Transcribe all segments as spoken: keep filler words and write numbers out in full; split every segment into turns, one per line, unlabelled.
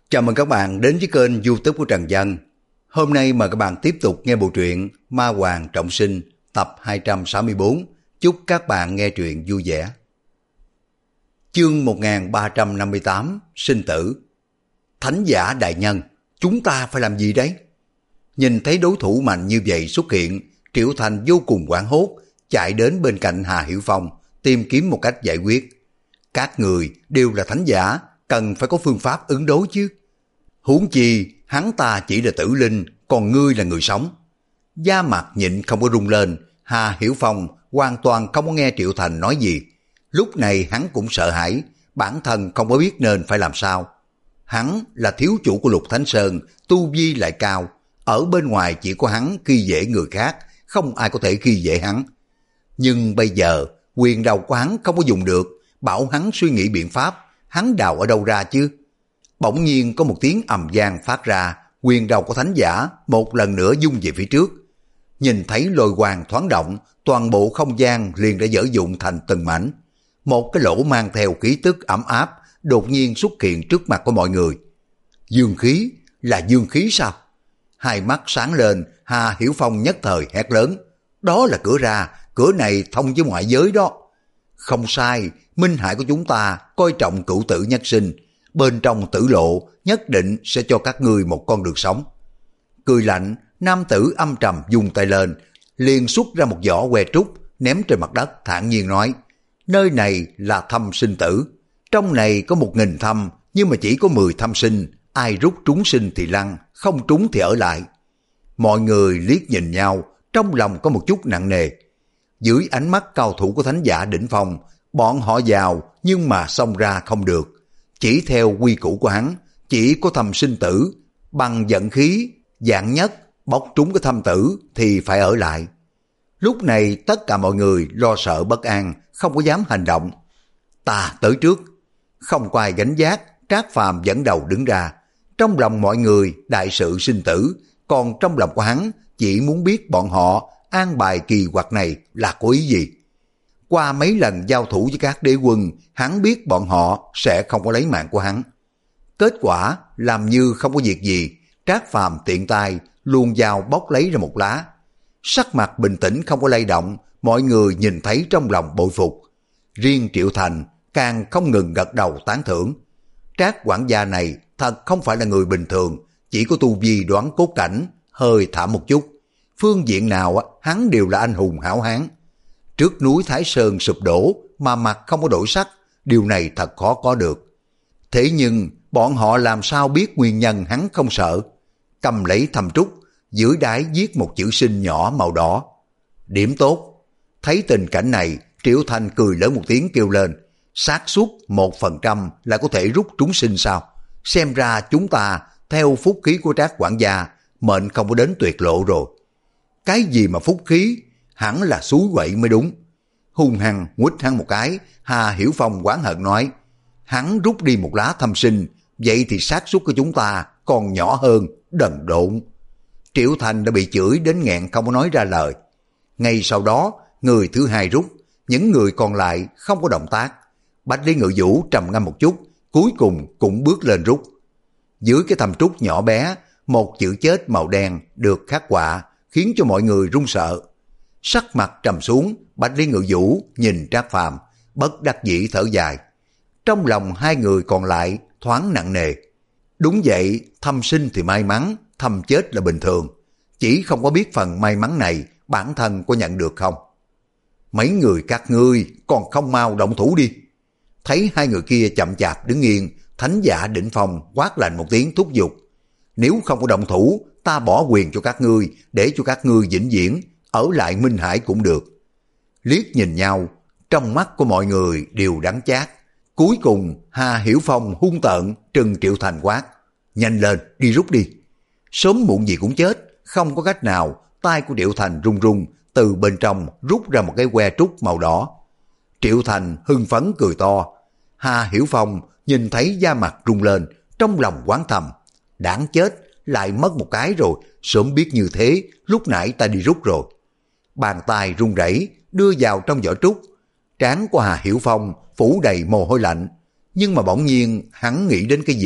Chào mừng các bạn đến với kênh YouTube của Trần Dân. Hôm nay mời các bạn tiếp tục nghe bộ truyện Ma Hoàng Trọng Sinh tập hai trăm sáu mươi tư. Chúc các bạn nghe truyện vui vẻ. Chương một nghìn ba trăm năm mươi tám, Sinh tử. Thánh giả đại nhân, chúng ta phải làm gì đấy? Nhìn thấy đối thủ mạnh như vậy xuất hiện, Triệu Thành vô cùng hoảng hốt, chạy đến bên cạnh Hà Hiểu Phong, tìm kiếm một cách giải quyết. Các người đều là thánh giả, cần phải có phương pháp ứng đối chứ. Huống chi, hắn ta chỉ là tử linh, còn ngươi là người sống. Da mặt nhịn không có rung lên, Hà Hiểu Phong hoàn toàn không có nghe Triệu Thành nói gì. Lúc này hắn cũng sợ hãi, bản thân không có biết nên phải làm sao. Hắn là thiếu chủ của Lục Thánh Sơn, tu vi lại cao, ở bên ngoài chỉ có hắn khi dễ người khác, không ai có thể khi dễ hắn. Nhưng bây giờ, quyền đầu của hắn không có dùng được, bảo hắn suy nghĩ biện pháp, hắn đào ở đâu ra chứ? Bỗng nhiên có một tiếng ầm vang phát ra, quyền đầu của thánh giả một lần nữa dung về phía trước. Nhìn thấy lôi quang thoáng động, toàn bộ không gian liền đã dở dụng thành từng mảnh. Một cái lỗ mang theo khí tức ấm áp đột nhiên xuất hiện trước mặt của mọi người. Dương khí? Là dương khí sao? Hai mắt sáng lên, Hà Hiểu Phong nhất thời hét lớn. Đó là cửa ra, cửa này thông với ngoại giới đó. Không sai, Minh Hải của chúng ta coi trọng cửu tử nhất sinh. Bên trong tử lộ nhất định sẽ cho các ngươi một con đường sống. Cười lạnh, nam tử âm trầm dùng tay lên, liền xuất ra một giỏ que trúc, ném trên mặt đất thản nhiên nói, nơi này là thăm sinh tử. Trong này có một nghìn thăm, nhưng mà chỉ có mười thăm sinh, ai rút trúng sinh thì lăn, không trúng thì ở lại. Mọi người liếc nhìn nhau, trong lòng có một chút nặng nề. Dưới ánh mắt cao thủ của thánh giả đỉnh phong, bọn họ vào nhưng mà xông ra không được. Chỉ theo quy củ của hắn, chỉ có thăm sinh tử, bằng vận khí, dạng nhất, bóc trúng cái thăm tử thì phải ở lại. Lúc này tất cả mọi người lo sợ bất an, không có dám hành động. Ta tới trước. Không có ai gánh giác, Trác Phàm dẫn đầu đứng ra. Trong lòng mọi người đại sự sinh tử, còn trong lòng của hắn chỉ muốn biết bọn họ an bài kỳ quặc này là có ý gì. Qua mấy lần giao thủ với các đế quân, hắn biết bọn họ sẽ không có lấy mạng của hắn. Kết quả làm như không có việc gì, Trác Phàm tiện tay luồn vào bóc lấy ra một lá. Sắc mặt bình tĩnh không có lay động, mọi người nhìn thấy trong lòng bội phục. Riêng Triệu Thành càng không ngừng gật đầu tán thưởng. Trác quản gia này thật không phải là người bình thường, chỉ có tu vi đoán cốt cảnh, hơi thả một chút. Phương diện nào hắn đều là anh hùng hảo hán. Trước núi Thái Sơn sụp đổ mà mặt không có đổi sắc, điều này thật khó có được. Thế nhưng bọn họ làm sao biết nguyên nhân hắn không sợ? Cầm lấy thầm trúc, dưới đáy viết một chữ sinh nhỏ màu đỏ. Điểm tốt. Thấy tình cảnh này, Triệu Thành cười lớn một tiếng kêu lên. Xác suất một phần trăm là có thể rút trúng sinh sao? Xem ra chúng ta theo phúc khí của Trác quản gia, mệnh không có đến tuyệt lộ rồi. Cái gì mà phúc khí? Hẳn là xúi quậy mới đúng. Hung hăng nguýt hắn một cái, Hà Hiểu Phong oán hận nói, hắn rút đi một lá thâm sinh, vậy thì xác suất của chúng ta còn nhỏ hơn, đần độn. Triệu Thành đã bị chửi đến nghẹn không có nói ra lời. Ngay sau đó, người thứ hai rút, những người còn lại không có động tác. Bách Lý Ngự Vũ trầm ngâm một chút, cuối cùng cũng bước lên rút. Dưới cái thầm trúc nhỏ bé, một chữ chết màu đen được khắc họa, khiến cho mọi người run sợ. Sắc mặt trầm xuống, Bách Lý Ngự Vũ nhìn Trác Phàm, bất đắc dĩ thở dài. Trong lòng hai người còn lại thoáng nặng nề. Đúng vậy, thâm sinh thì may mắn, thâm chết là bình thường. Chỉ không có biết phần may mắn này bản thân có nhận được không. Mấy người các ngươi còn không mau động thủ đi. Thấy hai người kia chậm chạp đứng yên, thánh giả đỉnh phong quát lạnh một tiếng thúc giục. Nếu không có động thủ, ta bỏ quyền cho các ngươi, để cho các ngươi vĩnh viễn ở lại Minh Hải cũng được. Liếc nhìn nhau, trong mắt của mọi người đều đắng chát. Cuối cùng Hà Hiểu Phong hung tợn trừng Triệu Thành quát, nhanh lên đi rút đi. Sớm muộn gì cũng chết, không có cách nào. Tay của Triệu Thành run run, từ bên trong rút ra một cái que trúc màu đỏ. Triệu Thành hưng phấn cười to. Hà Hiểu Phong nhìn thấy da mặt rung lên, trong lòng oán thầm, đáng chết, lại mất một cái rồi, sớm biết như thế, lúc nãy ta đi rút rồi. Bàn tay run rẩy đưa vào trong vỏ trúc. Trán của Hà Hiểu Phong phủ đầy mồ hôi lạnh, nhưng mà bỗng nhiên hắn nghĩ đến cái gì,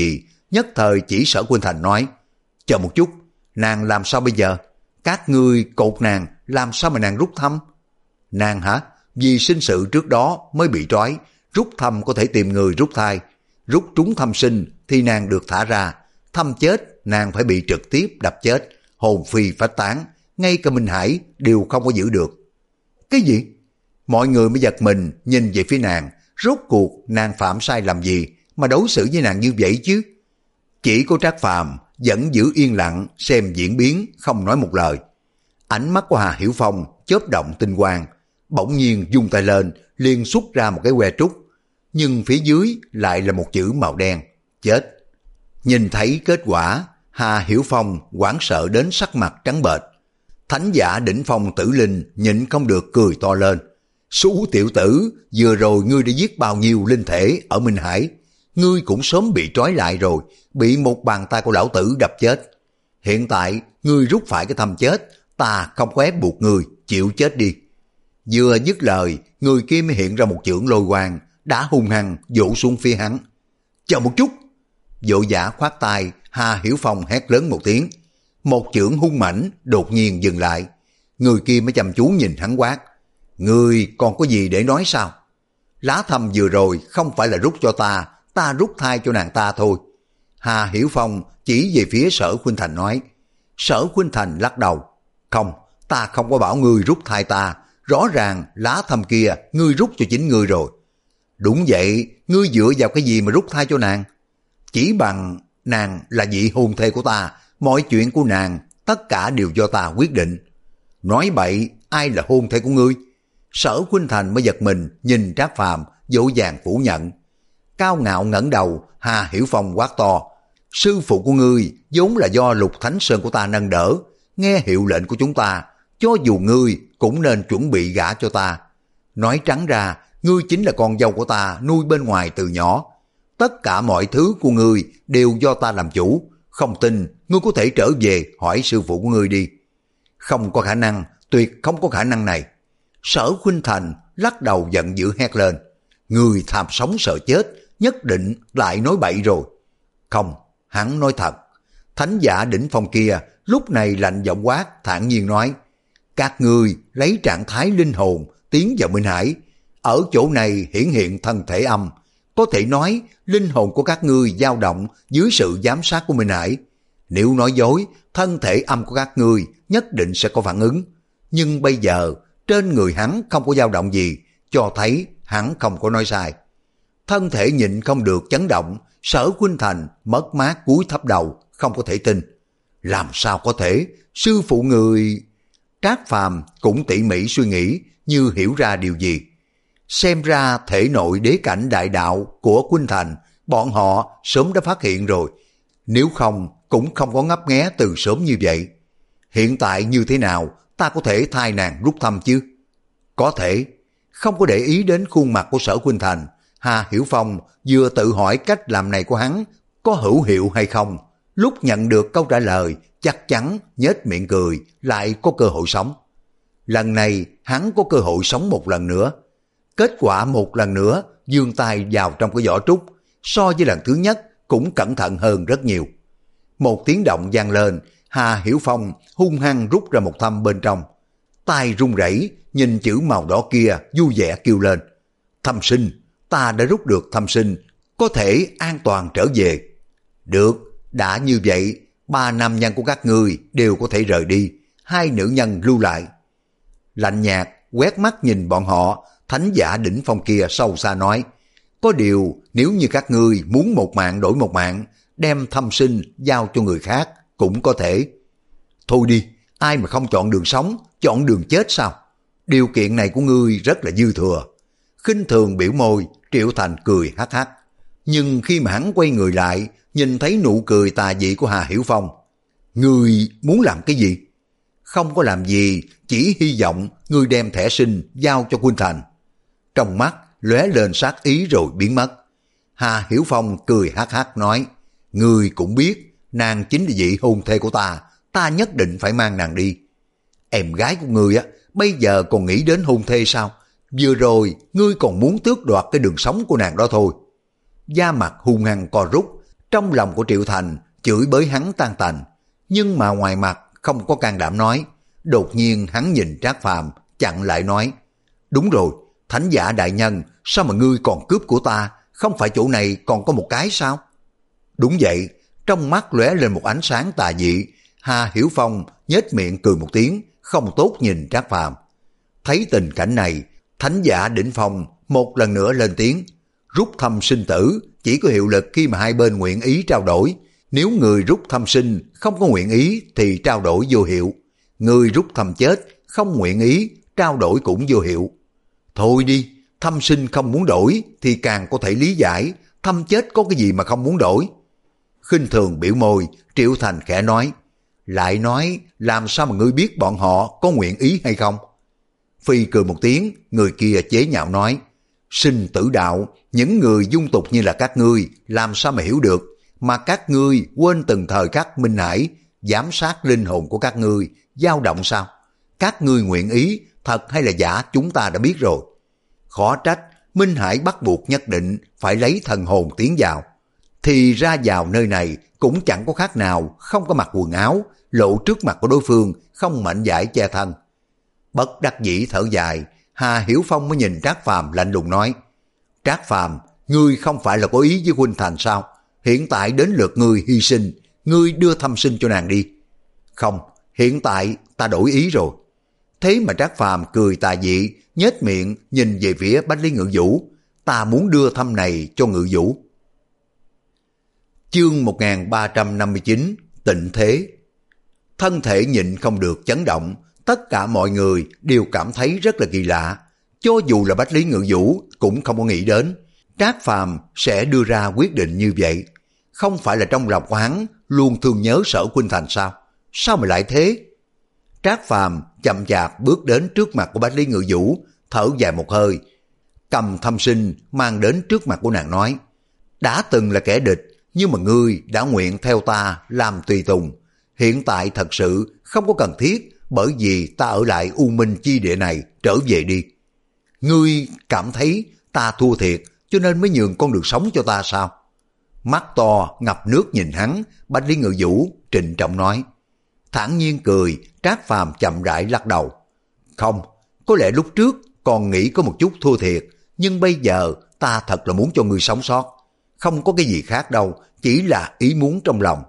nhất thời chỉ Sở Khuynh Thành nói, chờ một chút, nàng làm sao bây giờ? Các ngươi cột nàng, làm sao mà nàng rút thăm? Nàng hả? Vì sinh sự trước đó mới bị trói, rút thăm có thể tìm người rút thai, rút trúng thăm sinh thì nàng được thả ra, thăm chết nàng phải bị trực tiếp đập chết, hồn phi phách tán, ngay cả Minh Hải đều không có giữ được. Cái gì? Mọi người mới giật mình nhìn về phía nàng, rốt cuộc nàng phạm sai làm gì mà đối xử với nàng như vậy chứ? Chỉ có Trác Phàm vẫn giữ yên lặng xem diễn biến, không nói một lời. Ánh mắt của Hà Hiểu Phong chớp động tinh quang, bỗng nhiên vung tay lên liền xuất ra một cái que trúc, nhưng phía dưới lại là một chữ màu đen, chết. Nhìn thấy kết quả, Hà Hiểu Phong hoảng sợ đến sắc mặt trắng bệch. Thánh giả đỉnh phong Tử Linh nhịn không được cười to lên. Xú tiểu tử, vừa rồi ngươi đã giết bao nhiêu linh thể ở Minh Hải, ngươi cũng sớm bị trói lại rồi, bị một bàn tay của lão tử đập chết. Hiện tại ngươi rút phải cái thăm chết, ta không có ép buộc ngươi, chịu chết đi. Vừa dứt lời, người kia mới hiện ra một chưởng lôi quang, đã hung hăng vỗ xuống phía hắn. Chờ một chút! Vội vã khoát tay, Hà Hiểu Phong hét lớn một tiếng. Một chưởng hung mãnh đột nhiên dừng lại. Người kia mới chăm chú nhìn hắn quát. Ngươi còn có gì để nói sao? Lá thăm vừa rồi không phải là rút cho ta, ta rút thai cho nàng ta thôi. Hà Hiểu Phong chỉ về phía Sở Khuynh Thành nói. Sở Khuynh Thành lắc đầu. Không, ta không có bảo ngươi rút thai ta, rõ ràng lá thăm kia ngươi rút cho chính ngươi rồi. Đúng vậy, ngươi dựa vào cái gì mà rút thai cho nàng? Chỉ bằng nàng là vị hôn thê của ta, mọi chuyện của nàng tất cả đều do ta quyết định. Nói bậy, ai là hôn thê của ngươi? Sở Khuynh Thành mới giật mình nhìn Trác Phàm vội vàng phủ nhận. Cao ngạo ngẩng đầu, Hà Hiểu Phong quát to. Sư phụ của ngươi vốn là do Lục Thánh Sơn của ta nâng đỡ, nghe hiệu lệnh của chúng ta, cho dù ngươi cũng nên chuẩn bị gả cho ta. Nói trắng ra, ngươi chính là con dâu của ta nuôi bên ngoài từ nhỏ. Tất cả mọi thứ của ngươi đều do ta làm chủ. Không tin, ngươi có thể trở về hỏi sư phụ của ngươi đi. Không có khả năng, tuyệt không có khả năng này. Sở Khuynh Thành lắc đầu giận dữ hét lên. Ngươi tham sống sợ chết, nhất định lại nói bậy rồi. Không, hắn nói thật. Thánh giả đỉnh phong kia lúc này lạnh giọng quát, thản nhiên nói. Các ngươi lấy trạng thái linh hồn tiến vào Minh Hải. Ở chỗ này hiển hiện thân thể âm. Có thể nói linh hồn của các ngươi dao động dưới sự giám sát của Minh Hải. Nếu nói dối, thân thể âm của các ngươi nhất định sẽ có phản ứng. Nhưng bây giờ trên người hắn không có dao động gì, cho thấy hắn không có nói sai. Thân thể nhịn không được chấn động, Sở Khuynh Thành mất mát cúi thấp đầu, không có thể tin. Làm sao có thể, sư phụ người... Trác Phàm cũng tỉ mỉ suy nghĩ như hiểu ra điều gì. Xem ra thể nội đế cảnh đại đạo của Khuynh Thành, bọn họ sớm đã phát hiện rồi. Nếu không, cũng không có ngấp nghé từ sớm như vậy. Hiện tại như thế nào, ta có thể thay nàng rút thăm chứ? Có thể. Không có để ý đến khuôn mặt của Sở Khuynh Thành, Hà Hiểu Phong vừa tự hỏi cách làm này của hắn có hữu hiệu hay không. Lúc nhận được câu trả lời, chắc chắn nhếch miệng cười, lại có cơ hội sống. Lần này hắn có cơ hội sống một lần nữa. Kết quả một lần nữa giương tay vào trong cái vỏ trúc, so với lần thứ nhất cũng cẩn thận hơn rất nhiều. Một tiếng động vang lên, Hà Hiểu Phong hung hăng rút ra một thăm bên trong. Tai run rẩy nhìn chữ màu đỏ kia vui vẻ kêu lên. Thăm sinh, ta đã rút được thăm sinh, có thể an toàn trở về. Được, đã như vậy, ba nam nhân của các ngươi đều có thể rời đi, hai nữ nhân lưu lại. Lạnh nhạt quét mắt nhìn bọn họ, thánh giả đỉnh phong kia sâu xa nói. Có điều nếu như các ngươi muốn một mạng đổi một mạng, đem thăm sinh giao cho người khác cũng có thể. Thôi đi, ai mà không chọn đường sống, chọn đường chết sao? Điều kiện này của ngươi rất là dư thừa. Khinh thường biểu môi, Triệu Thành cười hắc hắc. Nhưng khi mà hắn quay người lại, nhìn thấy nụ cười tà dị của Hà Hiểu Phong. Ngươi muốn làm cái gì? Không có làm gì, chỉ hy vọng ngươi đem thẻ sinh giao cho Khuynh Thành. Trong mắt lóe lên sát ý rồi biến mất. Hà Hiểu Phong cười hắc hắc nói. Ngươi cũng biết, nàng chính là vị hôn thê của ta, ta nhất định phải mang nàng đi. Em gái của ngươi á, bây giờ còn nghĩ đến hôn thê sao? Vừa rồi, ngươi còn muốn tước đoạt cái đường sống của nàng đó thôi. Da mặt hung hăng co rút, Trong lòng của Triệu Thành chửi bới hắn tan tành, nhưng mà ngoài mặt không có can đảm nói. Đột nhiên hắn nhìn Trác Phàm chặn lại nói, đúng rồi, thánh giả đại nhân, sao mà ngươi còn cướp của ta, không phải chỗ này còn có một cái sao? Đúng vậy, trong mắt lóe lên một ánh sáng tà dị. Hà Hiểu Phong nhếch miệng cười một tiếng, không tốt nhìn Trác Phàm. Thấy tình cảnh này, thánh giả đỉnh phong một lần nữa lên tiếng, rút thăm sinh tử chỉ có hiệu lực khi mà hai bên nguyện ý trao đổi. Nếu người rút thăm sinh không có nguyện ý thì trao đổi vô hiệu. Người rút thăm chết không nguyện ý, trao đổi cũng vô hiệu. Thôi đi, thăm sinh không muốn đổi thì càng có thể lý giải, thăm chết có cái gì mà không muốn đổi. Khinh thường biểu môi, Triệu Thành khẽ nói, lại nói làm sao mà ngươi biết bọn họ có nguyện ý hay không? Phi cười một tiếng, người kia chế nhạo nói, sinh tử đạo, những người dung tục như là các ngươi làm sao mà hiểu được, mà các ngươi quên từng thời khắc Minh Hải giám sát linh hồn của các ngươi dao động sao? Các ngươi nguyện ý thật hay là giả chúng ta đã biết rồi. Khó trách Minh Hải bắt buộc nhất định phải lấy thần hồn tiến vào, thì ra vào nơi này cũng chẳng có khác nào không có mặc quần áo, lộ trước mặt của đối phương, không mạnh dạn che thân. Bất đắc dĩ thở dài, Hà Hiểu Phong mới nhìn Trác Phàm lạnh lùng nói, Trác Phàm, ngươi không phải là có ý với Huynh Thành sao? Hiện tại đến lượt ngươi hy sinh, ngươi đưa thăm sinh cho nàng đi. Không, hiện tại ta đổi ý rồi. Thế mà Trác Phàm cười tà dị, nhếch miệng nhìn về phía Bách Lý Ngự Vũ, ta muốn đưa thăm này cho Ngự Vũ. Chương một nghìn ba trăm năm mươi chín, Tịnh Thế. Thân thể nhịn không được chấn động, tất cả mọi người đều cảm thấy rất là kỳ lạ. Cho dù là Bách Lý Ngự Vũ cũng không có nghĩ đến Trác Phàm sẽ đưa ra quyết định như vậy. Không phải là trong lòng của hắn luôn thương nhớ Sở Khuynh Thành sao? Sao mà lại thế? Trác Phàm chậm chạp bước đến trước mặt của Bách Lý Ngự Vũ, thở dài một hơi, cầm thăm sinh mang đến trước mặt của nàng nói, đã từng là kẻ địch, nhưng mà ngươi đã nguyện theo ta làm tùy tùng. Hiện tại thật sự không có cần thiết, bởi vì ta ở lại U Minh chi địa này, trở về đi. Ngươi cảm thấy ta thua thiệt cho nên mới nhường con đường sống cho ta sao? Mắt to ngập nước nhìn hắn, Bách Lý Ngự Vũ trịnh trọng nói. Thản nhiên cười, Trác Phàm chậm rãi lắc đầu. Không, có lẽ lúc trước còn nghĩ có một chút thua thiệt, nhưng bây giờ ta thật là muốn cho ngươi sống sót. Không có cái gì khác đâu, chỉ là ý muốn trong lòng.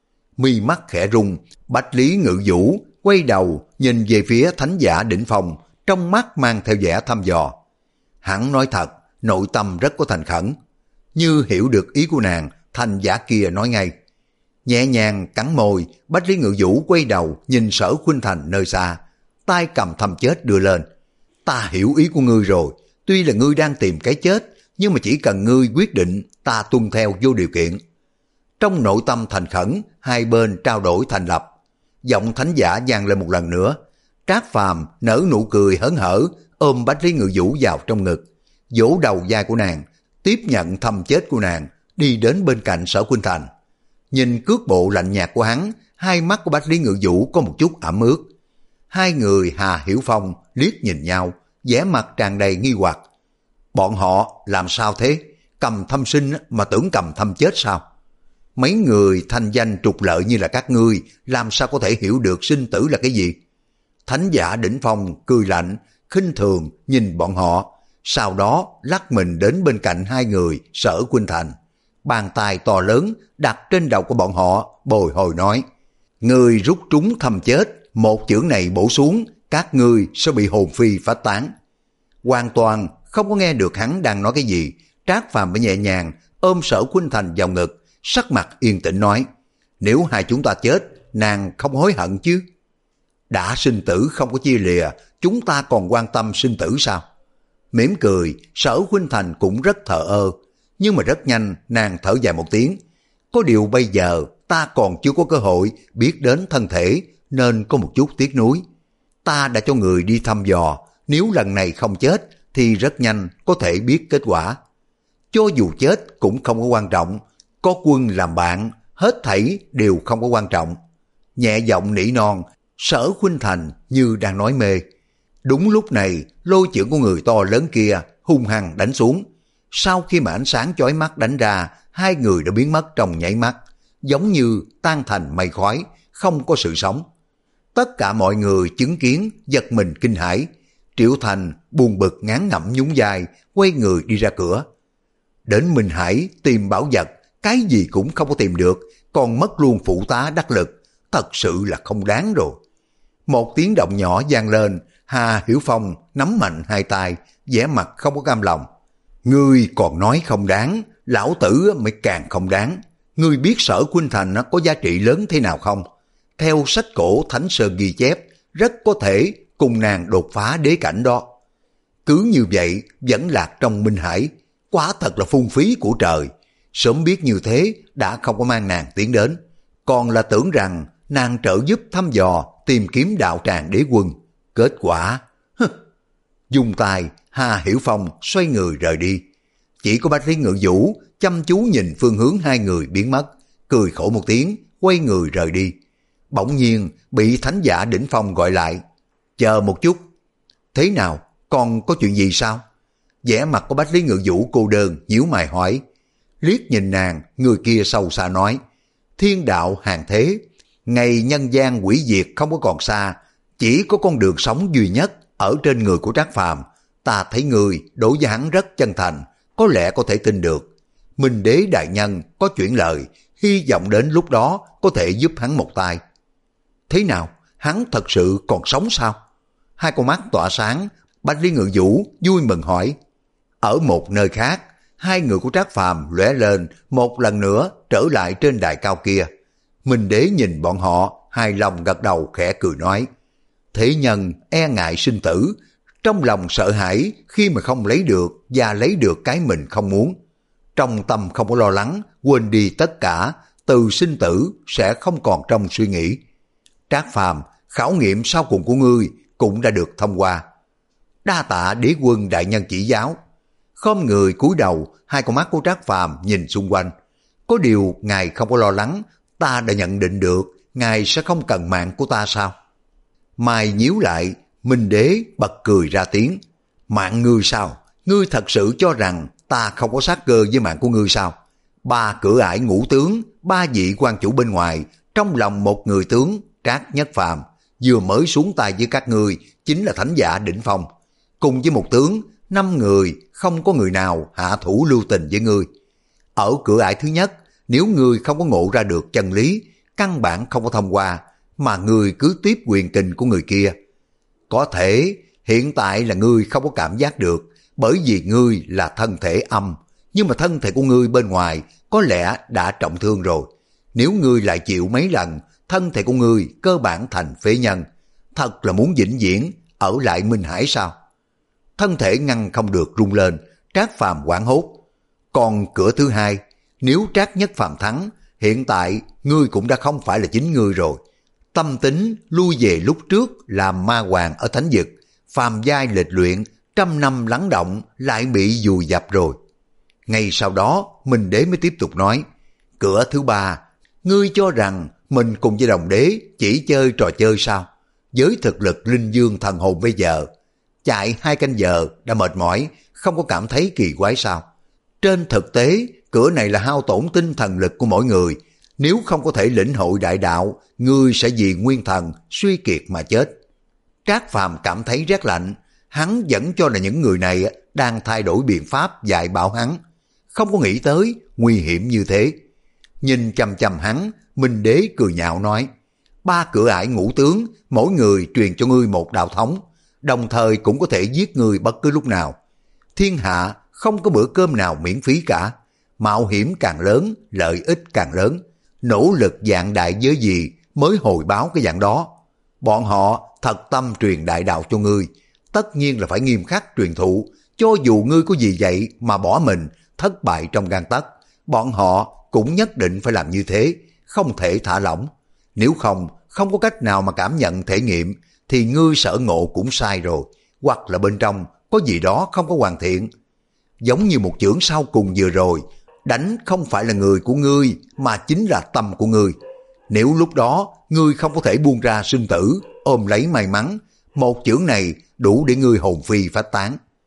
Mi mắt khẽ rung, Bách Lý Ngự Vũ quay đầu nhìn về phía thánh giả đỉnh phong, trong mắt mang theo vẻ thăm dò. Hắn nói thật, nội tâm rất có thành khẩn. Như hiểu được ý của nàng, thanh giả kia nói ngay. Nhẹ nhàng cắn môi, Bách Lý Ngự Vũ quay đầu nhìn Sở Khuynh Thành nơi xa, tay cầm thăm chết đưa lên. Ta hiểu ý của ngươi rồi, tuy là ngươi đang tìm cái chết, nhưng mà chỉ cần ngươi quyết định, ta tuân theo vô điều kiện. Trong nội tâm thành khẩn, hai bên trao đổi thành lập. Giọng thánh giả vang lên một lần nữa. Trác Phàm nở nụ cười hớn hở, ôm Bách Lý Ngự Vũ vào trong ngực, vỗ đầu vai của nàng, tiếp nhận thăm chết của nàng, đi đến bên cạnh Sở Khuynh Thành. Nhìn cước bộ lạnh nhạt của hắn, hai mắt của Bách Lý Ngự Vũ có một chút ẩm ướt. Hai người Hà Hiểu Phong liếc nhìn nhau, vẻ mặt tràn đầy nghi hoặc. Bọn họ làm sao thế? Cầm thăm sinh mà tưởng cầm thăm chết sao? Mấy người thanh danh trục lợi như là các ngươi, làm sao có thể hiểu được sinh tử là cái gì? Thánh giả đỉnh phong cười lạnh, khinh thường nhìn bọn họ, sau đó lắc mình đến bên cạnh hai người Sở Khuynh Thành. Bàn tay to lớn đặt trên đầu của bọn họ, bồi hồi nói, ngươi rút trúng thăm chết, một chưởng này bổ xuống, các ngươi sẽ bị hồn phi phách tán. Hoàn toàn không có nghe được hắn đang nói cái gì. Trác Phàm mới nhẹ nhàng ôm Sở Khuynh Thành vào ngực, sắc mặt yên tĩnh nói, nếu hai chúng ta chết, nàng không hối hận chứ? Đã sinh tử không có chia lìa, chúng ta còn quan tâm sinh tử sao? Mỉm cười, Sở Khuynh Thành cũng rất thờ ơ, nhưng mà rất nhanh nàng thở dài một tiếng. Có điều bây giờ ta còn chưa có cơ hội biết đến thân thể, nên có một chút tiếc nuối. Ta đã cho người đi thăm dò, nếu lần này không chết thì rất nhanh có thể biết kết quả. Cho dù chết cũng không có quan trọng, có quân làm bạn, hết thảy đều không có quan trọng. Nhẹ giọng nỉ non, Sở Khuynh Thành như đang nói mê. Đúng lúc này, lôi chưởng của người to lớn kia hung hăng đánh xuống. Sau khi mà ánh sáng chói mắt đánh ra, hai người đã biến mất trong nháy mắt, giống như tan thành mây khói, không có sự sống. Tất cả mọi người chứng kiến giật mình kinh hãi. Triệu Thành buồn bực ngán ngẩm nhún vai, quay người đi ra cửa. Đến Minh Hải tìm bảo vật, cái gì cũng không có tìm được, còn mất luôn phụ tá đắc lực, thật sự là không đáng rồi. Một tiếng động nhỏ vang lên, Hà Hiểu Phong nắm mạnh hai tay, vẻ mặt không có cam lòng. Ngươi còn nói không đáng, lão tử mới càng không đáng. Ngươi biết Sở Khuynh Thành có giá trị lớn thế nào không? Theo sách cổ Thánh Sơn ghi chép, rất có thể cùng nàng đột phá đế cảnh đó. Cứ như vậy vẫn lạc trong Minh Hải, quả thật là phung phí của trời. Sớm biết như thế đã không có mang nàng tiến đến, còn là tưởng rằng nàng trợ giúp thăm dò tìm kiếm đạo tràng đế quân. Kết quả dùng tay, Hà Hiểu Phong xoay người rời đi. Chỉ có Bách Lý Ngự Vũ chăm chú nhìn phương hướng hai người biến mất, cười khổ một tiếng, quay người rời đi. Bỗng nhiên bị thánh giả đỉnh phong gọi lại. Chờ một chút. Thế nào, còn có chuyện gì sao? Vẻ mặt của Bách Lý Ngự Vũ cô đơn, nhíu mày hỏi. Liếc nhìn nàng, người kia sâu xa nói. Thiên đạo hàng thế, ngày nhân gian quỷ diệt không có còn xa, chỉ có con đường sống duy nhất ở trên người của Trác Phàm. Ta thấy người đối với hắn rất chân thành, có lẽ có thể tin được. Minh đế đại nhân có chuyển lời, hy vọng đến lúc đó có thể giúp hắn một tay. Thế nào, hắn thật sự còn sống sao? Hai con mắt tỏa sáng, Bách Lý Ngự Vũ vui mừng hỏi. Ở một nơi khác, hai người của Trác Phàm lóe lên một lần nữa trở lại trên đài cao kia. Minh đế nhìn bọn họ, hài lòng gật đầu khẽ cười nói. Thế nhân e ngại sinh tử, trong lòng sợ hãi khi mà không lấy được và lấy được cái mình không muốn. Trong tâm không có lo lắng, quên đi tất cả, từ sinh tử sẽ không còn trong suy nghĩ. Trác Phàm, khảo nghiệm sau cùng của ngươi cũng đã được thông qua. Đa tạ đế quân đại nhân chỉ giáo. Khom người cúi đầu, hai con mắt của Trác Phàm nhìn xung quanh. Có điều ngài không có lo lắng, ta đã nhận định được ngài sẽ không cần mạng của ta sao? Mai nhíu lại, Minh đế bật cười ra tiếng. Mạng ngươi sao? Ngươi thật sự cho rằng ta không có sát cơ với mạng của ngươi sao? Ba cửa ải ngũ tướng, ba vị quan chủ bên ngoài, trong lòng một người tướng, Trác Nhất Phàm, vừa mới xuống tay với các ngươi chính là thánh giả đỉnh phong. Cùng với một tướng, năm người không có người nào hạ thủ lưu tình với ngươi. Ở cửa ải thứ nhất, nếu ngươi không có ngộ ra được chân lý, căn bản không có thông qua, mà ngươi cứ tiếp quyền kình của người kia. Có thể hiện tại là ngươi không có cảm giác được, bởi vì ngươi là thân thể âm, nhưng mà thân thể của ngươi bên ngoài có lẽ đã trọng thương rồi. Nếu ngươi lại chịu mấy lần, thân thể của ngươi cơ bản thành phế nhân. Thật là muốn vĩnh viễn ở lại Minh Hải sao? Thân thể ngăn không được rung lên, Trác Phàm hoảng hốt. Còn cửa thứ hai, nếu Trác Nhất Phàm thắng, hiện tại ngươi cũng đã không phải là chính ngươi rồi. Tâm tính lui về lúc trước làm ma hoàng ở thánh vực, phàm giai lịch luyện, trăm năm lắng động lại bị vùi dập rồi. Ngay sau đó, Minh đế mới tiếp tục nói, cửa thứ ba, ngươi cho rằng mình cùng với đồng đế chỉ chơi trò chơi sao? Với thực lực linh dương thần hồn bây giờ, chạy hai canh giờ đã mệt mỏi, không có cảm thấy kỳ quái sao? Trên thực tế, cửa này là hao tổn tinh thần lực của mỗi người. Nếu không có thể lĩnh hội đại đạo, ngươi sẽ vì nguyên thần suy kiệt mà chết. Trác Phàm cảm thấy rét lạnh, hắn vẫn cho là những người này đang thay đổi biện pháp dạy bảo hắn. Không có nghĩ tới nguy hiểm như thế. Nhìn chằm chằm hắn, Minh đế cười nhạo nói, ba cửa ải ngũ tướng, mỗi người truyền cho ngươi một đạo thống, đồng thời cũng có thể giết ngươi bất cứ lúc nào. Thiên hạ không có bữa cơm nào miễn phí cả, mạo hiểm càng lớn, lợi ích càng lớn. Nỗ lực dạng đại giới gì mới hồi báo cái dạng đó. Bọn họ thật tâm truyền đại đạo cho ngươi, tất nhiên là phải nghiêm khắc truyền thụ. Cho dù ngươi có gì vậy mà bỏ mình, thất bại trong gang tấc, bọn họ cũng nhất định phải làm như thế, không thể thả lỏng. Nếu không, không có cách nào mà cảm nhận thể nghiệm, thì ngươi sở ngộ cũng sai rồi, hoặc là bên trong có gì đó không có hoàn thiện. Giống như một chưởng sau cùng vừa rồi, đánh không phải là người của ngươi, mà chính là tâm của ngươi. Nếu lúc đó ngươi không có thể buông ra sinh tử, ôm lấy may mắn, một chưởng này đủ để ngươi hồn phi phách tán.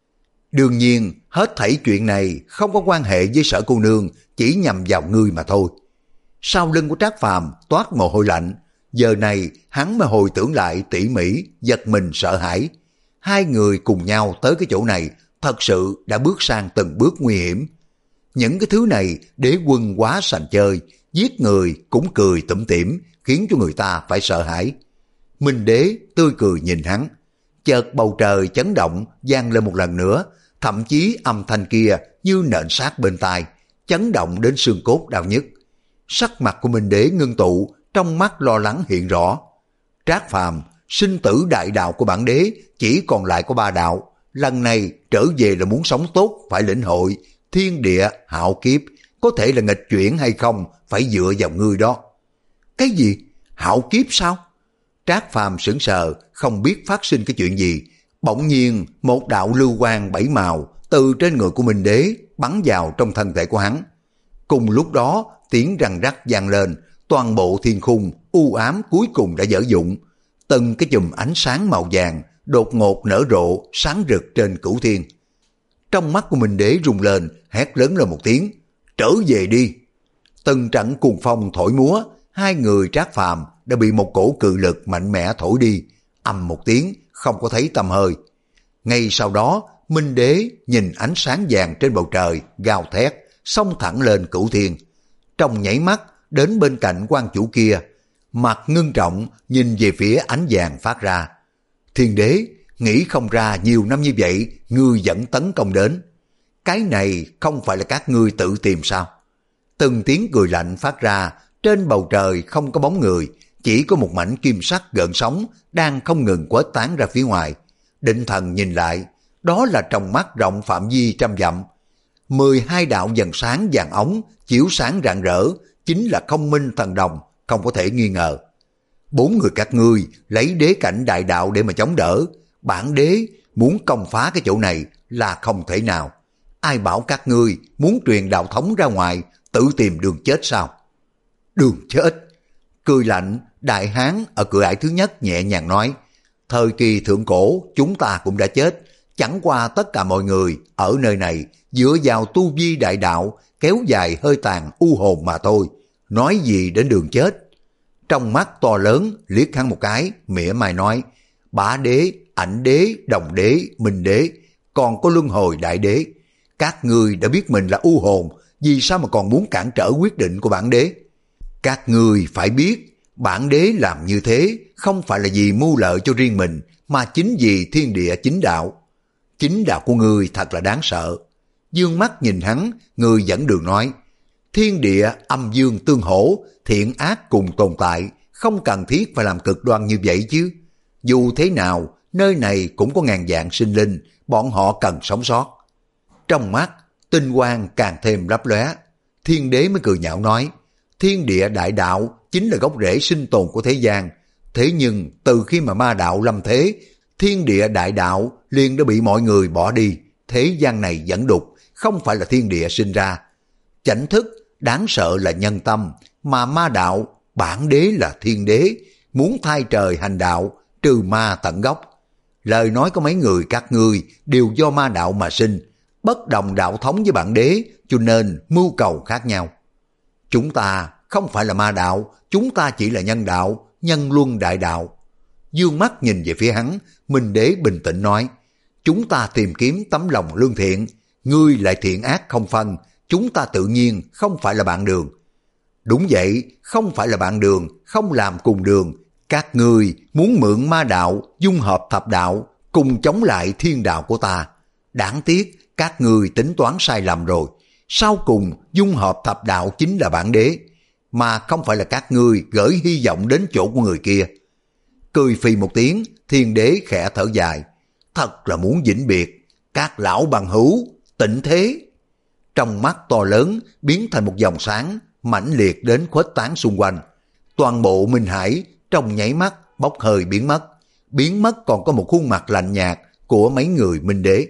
Đương nhiên, hết thảy chuyện này không có quan hệ với Sở cô nương, chỉ nhằm vào ngươi mà thôi. Sau lưng của Trác Phàm toát mồ hôi lạnh, giờ này hắn mới hồi tưởng lại tỉ mỉ, giật mình sợ hãi. Hai người cùng nhau tới cái chỗ này, thật sự đã bước sang từng bước nguy hiểm. Những cái thứ này đế quân quá sành chơi, giết người cũng cười tủm tỉm, khiến cho người ta phải sợ hãi. Minh đế tươi cười nhìn hắn, chợt bầu trời chấn động vang lên một lần nữa, thậm chí âm thanh kia như nện sát bên tai, chấn động đến xương cốt đau nhức. Sắc mặt của Minh đế ngưng tụ, trong mắt lo lắng hiện rõ. Trác Phàm, sinh tử đại đạo của bản đế chỉ còn lại có ba đạo, lần này trở về là muốn sống tốt phải lĩnh hội thiên địa hạo kiếp, có thể là nghịch chuyển hay không phải dựa vào ngươi đó. Cái gì? Hạo kiếp sao? Trác Phàm sững sờ, không biết phát sinh cái chuyện gì. Bỗng nhiên một đạo lưu quang bảy màu từ trên người của Minh đế bắn vào trong thân thể của hắn. Cùng lúc đó tiếng răng rắc vang lên, toàn bộ thiên khung u ám cuối cùng đã dở dụng. Từng cái chùm ánh sáng màu vàng đột ngột nở rộ sáng rực trên cửu thiên. Trong mắt của Minh đế rung lên, hét lớn lên một tiếng, trở về đi. Từng trận cuồng phong thổi múa, hai người Trác Phàm đã bị một cổ cự lực mạnh mẽ thổi đi, ầm một tiếng, không có thấy tăm hơi. Ngay sau đó, Minh đế nhìn ánh sáng vàng trên bầu trời, gào thét, xông thẳng lên cửu thiên. Trong nhảy mắt, đến bên cạnh quan chủ kia, mặt ngưng trọng nhìn về phía ánh vàng phát ra. Thiên đế, nghĩ không ra nhiều năm như vậy, ngươi vẫn tấn công đến. Cái này không phải là các ngươi tự tìm sao? Từng tiếng cười lạnh phát ra, trên bầu trời không có bóng người, chỉ có một mảnh kim sắc gợn sóng đang không ngừng quét tán ra phía ngoài. Định thần nhìn lại, đó là trong mắt rộng phạm vi trăm dặm. Mười hai đạo dần sáng vàng ống, chiếu sáng rạng rỡ, chính là không minh thần đồng, không có thể nghi ngờ. Bốn người các ngươi lấy đế cảnh đại đạo để mà chống đỡ, bản đế muốn công phá cái chỗ này là không thể nào. Ai bảo các ngươi muốn truyền đạo thống ra ngoài, tự tìm đường chết sao? Đường chết? Cười lạnh, đại hán ở cửa ải thứ nhất nhẹ nhàng nói, thời kỳ thượng cổ chúng ta cũng đã chết, chẳng qua tất cả mọi người ở nơi này dựa vào tu vi đại đạo kéo dài hơi tàn u hồn mà thôi, nói gì đến đường chết. Trong mắt to lớn liếc hắn một cái, mỉa mai nói, bá đế, ảnh đế, đồng đế, minh đế, còn có luân hồi đại đế. Các ngươi đã biết mình là u hồn, vì sao mà còn muốn cản trở quyết định của bản đế? Các ngươi phải biết, bản đế làm như thế không phải là vì mưu lợi cho riêng mình, mà chính vì thiên địa chính đạo. Chính đạo của ngươi thật là đáng sợ. Dương mắt nhìn hắn, người dẫn đường nói, thiên địa âm dương tương hỗ, thiện ác cùng tồn tại, không cần thiết phải làm cực đoan như vậy chứ. Dù thế nào, nơi này cũng có ngàn vạn sinh linh, bọn họ cần sống sót. Trong mắt, tinh quang càng thêm lấp lóe. Thiên đế mới cười nhạo nói, thiên địa đại đạo chính là gốc rễ sinh tồn của thế gian. Thế nhưng từ khi mà ma đạo lâm thế, thiên địa đại đạo liền đã bị mọi người bỏ đi. Thế gian này dẫn đục, không phải là thiên địa sinh ra. Chánh thức đáng sợ là nhân tâm, mà ma đạo bản đế là thiên đế, muốn thay trời hành đạo, trừ ma tận gốc. Lời nói có mấy người các ngươi đều do ma đạo mà sinh, bất đồng đạo thống với bản đế, cho nên mưu cầu khác nhau. Chúng ta không phải là ma đạo, chúng ta chỉ là nhân đạo, nhân luân đại đạo. Dương mắt nhìn về phía hắn, Minh đế bình tĩnh nói, chúng ta tìm kiếm tấm lòng lương thiện, ngươi lại thiện ác không phân, chúng ta tự nhiên không phải là bạn đường. Đúng vậy, không phải là bạn đường, không làm cùng đường. Các ngươi muốn mượn ma đạo, dung hợp thập đạo, cùng chống lại thiên đạo của ta. Đáng tiếc, các ngươi tính toán sai lầm rồi. Sau cùng, dung hợp thập đạo chính là bản đế, mà không phải là các ngươi gửi hy vọng đến chỗ của người kia. Cười phì một tiếng, thiên đế khẽ thở dài. Thật là muốn vĩnh biệt, các lão bằng hữu, tịnh thế. Trong mắt to lớn biến thành một dòng sáng mãnh liệt đến khuếch tán xung quanh. Toàn bộ Minh Hải trong nháy mắt bốc hơi biến mất. Biến mất còn có một khuôn mặt lạnh nhạt của mấy người Minh đế.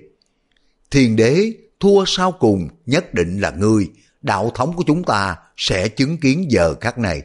Thiên đế, thua sau cùng nhất định là ngươi. Đạo thống của chúng ta sẽ chứng kiến giờ khắc này.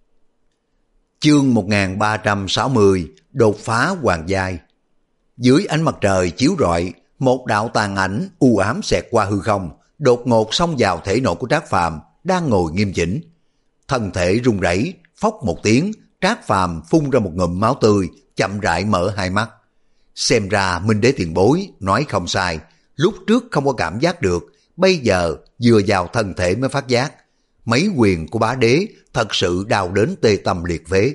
Chương một nghìn ba trăm sáu mươi, đột phá hoàng giai. Dưới ánh mặt trời chiếu rọi, Một đạo tàn ảnh u ám xẹt qua hư không, đột ngột xông vào thể nội của Trác Phàm đang ngồi nghiêm chỉnh. Thân thể run rẩy, phốc một tiếng, Trác Phàm phun ra một ngụm máu tươi, chậm rãi mở hai mắt. Xem ra Minh Đế tiền bối nói không sai, lúc trước không có cảm giác được, bây giờ vừa vào thân thể mới phát giác. Mấy quyền của bá đế thật sự đau đến tê tâm liệt phế.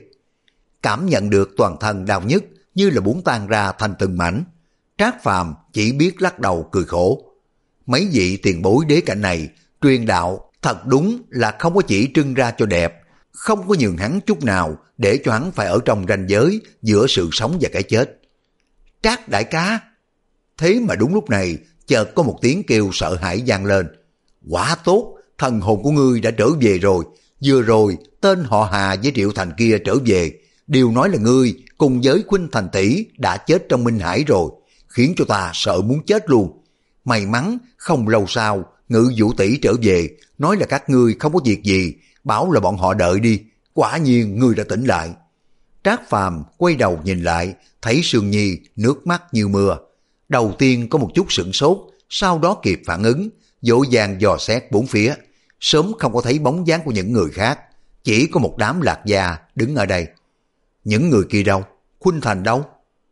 Cảm nhận được toàn thân đau nhức như là muốn tan ra thành từng mảnh. Trác Phàm chỉ biết lắc đầu cười khổ. Mấy vị tiền bối đế cảnh này truyền đạo thật đúng là không có chỉ trưng ra cho đẹp, không có nhường hắn chút nào để cho hắn phải ở trong ranh giới giữa sự sống và cái chết. Trác đại ca! Thế mà đúng lúc này chợt có một tiếng kêu sợ hãi vang lên. Quả tốt, thần hồn của ngươi đã trở về rồi. Vừa rồi tên họ Hà với Triệu Thành kia trở về, đều nói là ngươi cùng với Khuynh Thành tỷ đã chết trong Minh Hải rồi, khiến cho ta sợ muốn chết luôn. May mắn không lâu sau Ngự Vũ tỷ trở về, nói là các ngươi không có việc gì, bảo là bọn họ đợi đi. Quả nhiên ngươi đã tỉnh lại. Trác Phàm quay đầu nhìn lại, thấy Sương Nhi nước mắt như mưa. Đầu tiên có một chút sửng sốt, sau đó kịp phản ứng, vội vàng dò xét bốn phía. Sớm không có thấy bóng dáng của những người khác, chỉ có một đám lạc gia đứng ở đây. Những người kia đâu? Khuynh Thành đâu?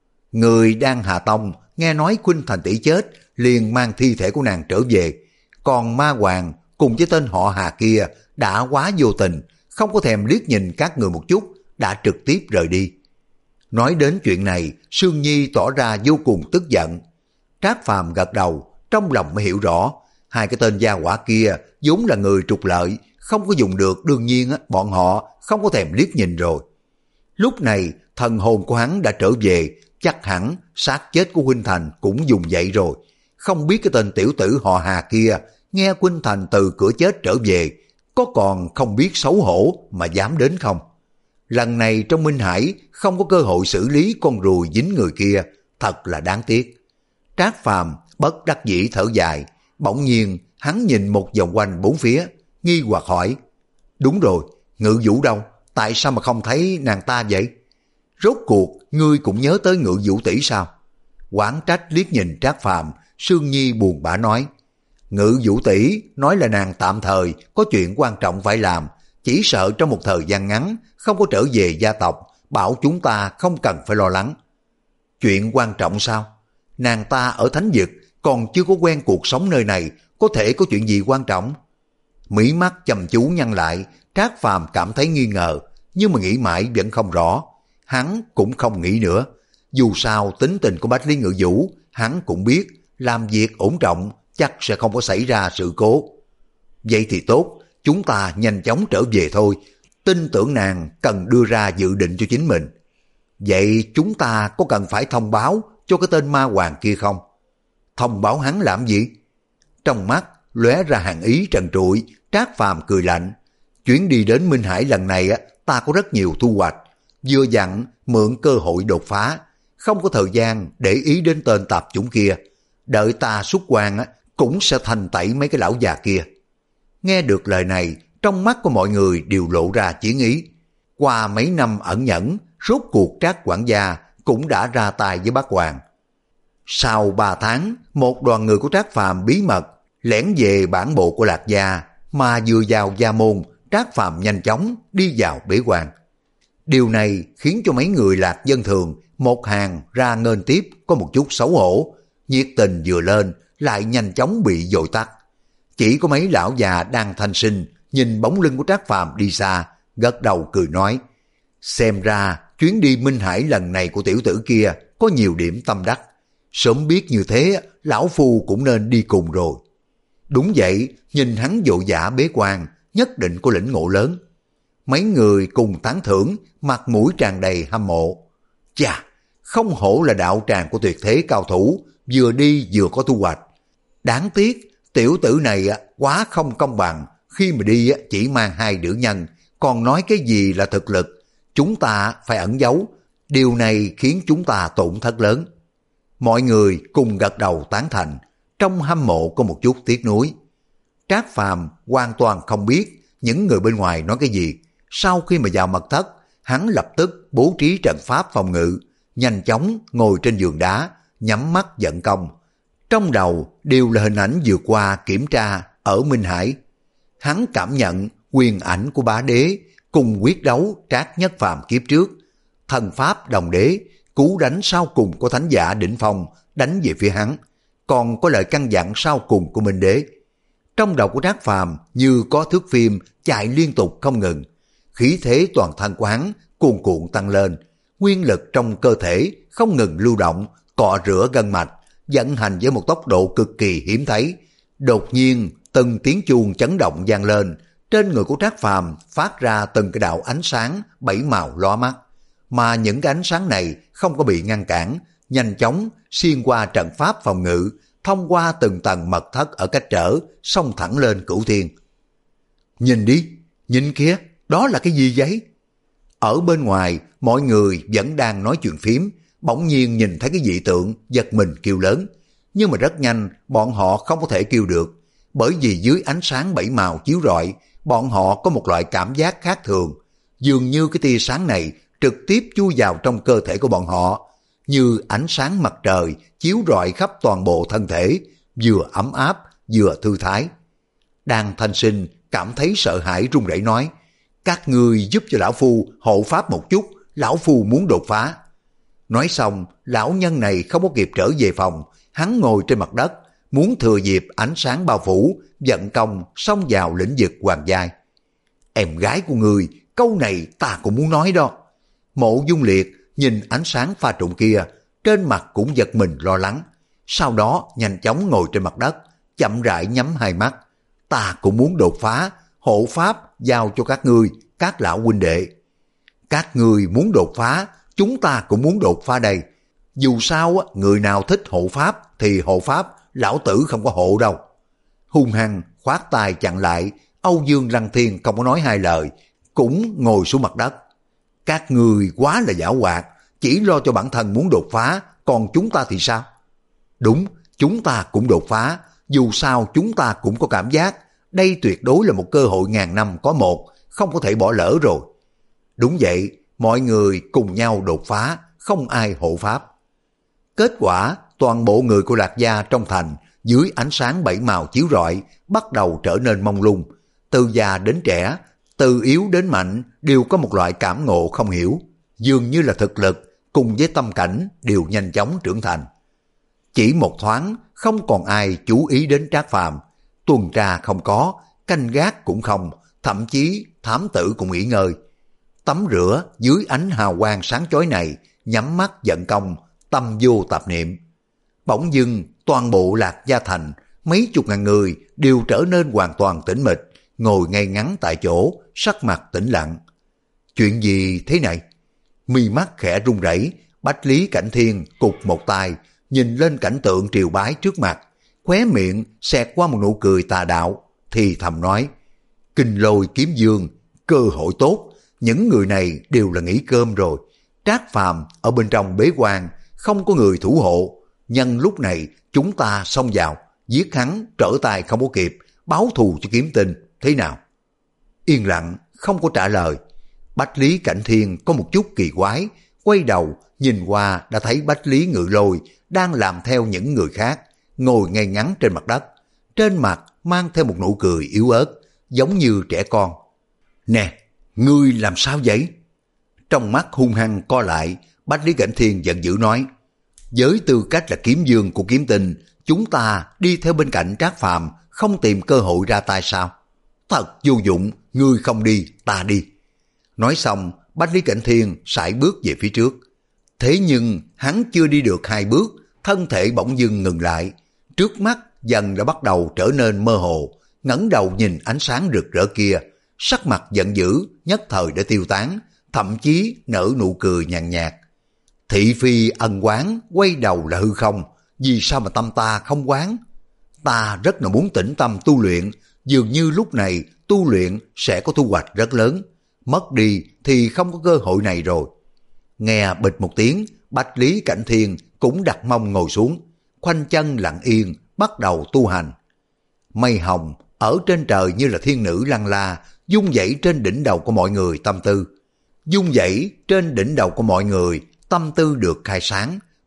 Người đang hạ tông nghe nói Khuynh Thành tỷ chết, liền mang thi thể của nàng trở về. Còn Ma Hoàng cùng với tên họ Hà kia đã quá vô tình, không có thèm liếc nhìn các người một chút, đã trực tiếp rời đi. Nói đến chuyện này, Sương Nhi tỏ ra vô cùng tức giận. Trác Phàm gật đầu, trong lòng mới hiểu rõ, hai cái tên gia hỏa kia vốn là người trục lợi, không có dùng được, đương nhiên bọn họ không có thèm liếc nhìn rồi. Lúc này thần hồn của hắn đã trở về, chắc hẳn xác chết của Khuynh Thành cũng dùng vậy rồi. Không biết cái tên tiểu tử họ Hà kia nghe Khuynh Thành từ cửa chết trở về, có còn không biết xấu hổ mà dám đến không? Lần này trong Minh Hải không có cơ hội xử lý con ruồi dính người kia, thật là đáng tiếc. Trác Phàm bất đắc dĩ thở dài, bỗng nhiên hắn nhìn một vòng quanh bốn phía, nghi hoặc hỏi: đúng rồi, Ngự Vũ đâu? Tại sao mà không thấy nàng ta vậy? Rốt cuộc ngươi cũng nhớ tới Ngự Vũ tỷ sao? Oán trách liếc nhìn Trác Phàm, Sương Nhi buồn bã nói: Ngự Vũ tỷ nói là nàng tạm thời có chuyện quan trọng phải làm, chỉ sợ trong một thời gian ngắn không có trở về gia tộc, bảo chúng ta không cần phải lo lắng. Chuyện quan trọng sao? Nàng ta ở thánh vực, còn chưa có quen cuộc sống nơi này, có thể có chuyện gì quan trọng? Mí mắt chăm chú nhăn lại, Trác Phàm cảm thấy nghi ngờ, nhưng mà nghĩ mãi vẫn không rõ. Hắn cũng không nghĩ nữa. Dù sao tính tình của Bách Lý Ngự Vũ, hắn cũng biết, làm việc ổn trọng, chắc sẽ không có xảy ra sự cố. Vậy thì tốt, chúng ta nhanh chóng trở về thôi. Tin tưởng nàng cần đưa ra dự định cho chính mình. Vậy chúng ta có cần phải thông báo cho cái tên Ma Hoàng kia không? Thông báo hắn làm gì? Trong mắt lóe ra hàng ý trần trụi, Trác Phàm cười lạnh. Chuyến đi đến Minh Hải lần này ta có rất nhiều thu hoạch, vừa dặn mượn cơ hội đột phá, không có thời gian để ý đến tên tạp chủng kia. Đợi ta xuất quan cũng sẽ thành tẩy mấy cái lão già kia. Nghe được lời này, trong mắt của mọi người đều lộ ra chiến ý. Qua mấy năm ẩn nhẫn, rốt cuộc Trác quản gia cũng đã ra tay với Bác Hoàng. Sau ba tháng, một đoàn người của Trác Phàm bí mật lẻn về bản bộ của Lạc Gia, mà vừa vào gia môn, Trác Phàm nhanh chóng đi vào bế quan. Điều này khiến cho mấy người Lạc dân thường một hàng ra nghênh tiếp có một chút xấu hổ, nhiệt tình vừa lên lại nhanh chóng bị dội tắt. Chỉ có mấy lão già đang thanh sinh nhìn bóng lưng của Trác Phàm đi xa, gật đầu cười nói: xem ra chuyến đi Minh Hải lần này của tiểu tử kia có nhiều điểm tâm đắc. Sớm biết như thế, lão phu cũng nên đi cùng rồi. Đúng vậy, nhìn hắn vội vã bế quan, nhất định có lĩnh ngộ lớn. Mấy người cùng tán thưởng, mặt mũi tràn đầy hâm mộ. Chà, không hổ là đạo tràng của tuyệt thế cao thủ, vừa đi vừa có thu hoạch. Đáng tiếc, tiểu tử này quá không công bằng, khi mà đi chỉ mang hai nữ nhân, còn nói cái gì là thực lực. Chúng ta phải ẩn giấu, điều này khiến chúng ta tổn thất lớn. Mọi người cùng gật đầu tán thành, trong hâm mộ có một chút tiếc nuối. Trác Phàm hoàn toàn không biết những người bên ngoài nói cái gì. Sau khi mà vào mật thất, hắn lập tức bố trí trận pháp phòng ngự, nhanh chóng ngồi trên giường đá, nhắm mắt vận công. Trong đầu đều là hình ảnh vừa qua kiểm tra ở Minh Hải. Hắn cảm nhận quyền ảnh của bá đế cùng quyết đấu Trác Nhất Phàm kiếp trước, thần pháp đồng đế, cú đánh sau cùng của thánh giả đỉnh phong đánh về phía hắn, còn có lời căn dặn sau cùng của Minh Đế. Trong đầu của Trác Phàm như có thước phim chạy liên tục không ngừng, khí thế toàn thân của hắn cuồn cuộn tăng lên, nguyên lực trong cơ thể không ngừng lưu động, cọ rửa gân mạch, vận hành với một tốc độ cực kỳ hiếm thấy. Đột nhiên, từng tiếng chuông chấn động vang lên, trên người của Trác Phàm phát ra từng cái đạo ánh sáng bảy màu lóa mắt, mà những cái ánh sáng này không có bị ngăn cản, nhanh chóng xuyên qua trận pháp phòng ngự, thông qua từng tầng mật thất ở cách trở, xông thẳng lên cửu thiên. Nhìn đi, nhìn kia, đó là cái gì vậy? Ở bên ngoài, mọi người vẫn đang nói chuyện phím, bỗng nhiên nhìn thấy cái dị tượng, giật mình kêu lớn. Nhưng mà rất nhanh, bọn họ không có thể kêu được, bởi vì dưới ánh sáng bảy màu chiếu rọi, bọn họ có một loại cảm giác khác thường, dường như cái tia sáng này trực tiếp chui vào trong cơ thể của bọn họ, như ánh sáng mặt trời chiếu rọi khắp toàn bộ thân thể, vừa ấm áp vừa thư thái. Đan Thanh Sinh cảm thấy sợ hãi run rẩy nói, các ngươi giúp cho lão phu hộ pháp một chút, lão phu muốn đột phá. Nói xong, lão nhân này không có kịp trở về phòng, hắn ngồi trên mặt đất, muốn thừa dịp ánh sáng bao phủ, vận công xông vào lĩnh vực hoàng giai. Em gái của người, câu này ta cũng muốn nói đó. Mộ Dung Liệt nhìn ánh sáng pha trộn kia, trên mặt cũng giật mình lo lắng. Sau đó nhanh chóng ngồi trên mặt đất, chậm rãi nhắm hai mắt. Ta cũng muốn đột phá, hộ pháp giao cho các ngươi, các lão huynh đệ. Các ngươi muốn đột phá, chúng ta cũng muốn đột phá đây. Dù sao, người nào thích hộ pháp thì hộ pháp, lão tử không có hộ đâu. Hung hăng khoát tay chặn lại, Âu Dương Lăng Thiên không có nói hai lời, cũng ngồi xuống mặt đất. Các người quá là giảo hoạt, chỉ lo cho bản thân muốn đột phá, còn chúng ta thì sao? Đúng, chúng ta cũng đột phá, dù sao chúng ta cũng có cảm giác, đây tuyệt đối là một cơ hội ngàn năm có một, không có thể bỏ lỡ rồi. Đúng vậy, mọi người cùng nhau đột phá, không ai hộ pháp. Kết quả, toàn bộ người của Lạc Gia trong thành, dưới ánh sáng bảy màu chiếu rọi, bắt đầu trở nên mông lung. Từ già đến trẻ, từ yếu đến mạnh, đều có một loại cảm ngộ không hiểu. Dường như là thực lực, cùng với tâm cảnh, đều nhanh chóng trưởng thành. Chỉ một thoáng, không còn ai chú ý đến Trác Phàm. Tuần tra không có, canh gác cũng không, thậm chí thám tử cũng nghỉ ngơi. Tắm rửa dưới ánh hào quang sáng chói này, nhắm mắt vận công, tâm vô tạp niệm. Bỗng dưng, toàn bộ Lạc Gia thành, mấy chục ngàn người đều trở nên hoàn toàn tĩnh mịch, ngồi ngay ngắn tại chỗ, sắc mặt tĩnh lặng. Chuyện gì thế này? Mi mắt khẽ run rẩy, Bách Lý Cảnh Thiên cụp một tay, nhìn lên cảnh tượng triều bái trước mặt, khóe miệng xẹt qua một nụ cười tà đạo, thì thầm nói, Kinh Lôi Kiếm Dương, cơ hội tốt, những người này đều là nghỉ cơm rồi. Trác Phàm ở bên trong bế quan, không có người thủ hộ, nhân lúc này chúng ta xông vào, giết hắn trở tay không có kịp, báo thù cho Kiếm Tinh, thế nào? Yên lặng, không có trả lời. Bách Lý Cảnh Thiên có một chút kỳ quái, quay đầu nhìn qua đã thấy Bách Lý Ngự Lôi đang làm theo những người khác, ngồi ngay ngắn trên mặt đất, trên mặt mang theo một nụ cười yếu ớt, giống như trẻ con. Nè, ngươi làm sao vậy? Trong mắt hung hăng co lại, Bách Lý Cảnh Thiên giận dữ nói, với tư cách là kiếm dương của Kiếm Tinh, chúng ta đi theo bên cạnh Trác Phàm, không tìm cơ hội ra tay sao? Thật vô dụng, ngươi không đi, ta đi. Nói xong, Bách Lý Cảnh Thiên sải bước về phía trước. Thế nhưng hắn chưa đi được hai bước, thân thể bỗng dưng ngừng lại. Trước mắt dần đã bắt đầu trở nên mơ hồ, ngẩng đầu nhìn ánh sáng rực rỡ kia, sắc mặt giận dữ nhất thời đã tiêu tán, thậm chí nở nụ cười nhàn nhạt. Thị phi ân oán, quay đầu là hư không, vì sao mà tâm ta không oán? Ta rất là muốn tĩnh tâm tu luyện, dường như lúc này tu luyện sẽ có thu hoạch rất lớn, mất đi thì không có cơ hội này rồi. Nghe bịch một tiếng, Bách Lý Cảnh Thiên cũng đặt mông ngồi xuống, khoanh chân lặng yên, bắt đầu tu hành. Mây hồng ở trên trời như là thiên nữ lăng la, dung dãy trên đỉnh đầu của mọi người tâm tư. Dung dãy trên đỉnh đầu của mọi người, tâm tư được khai sáng,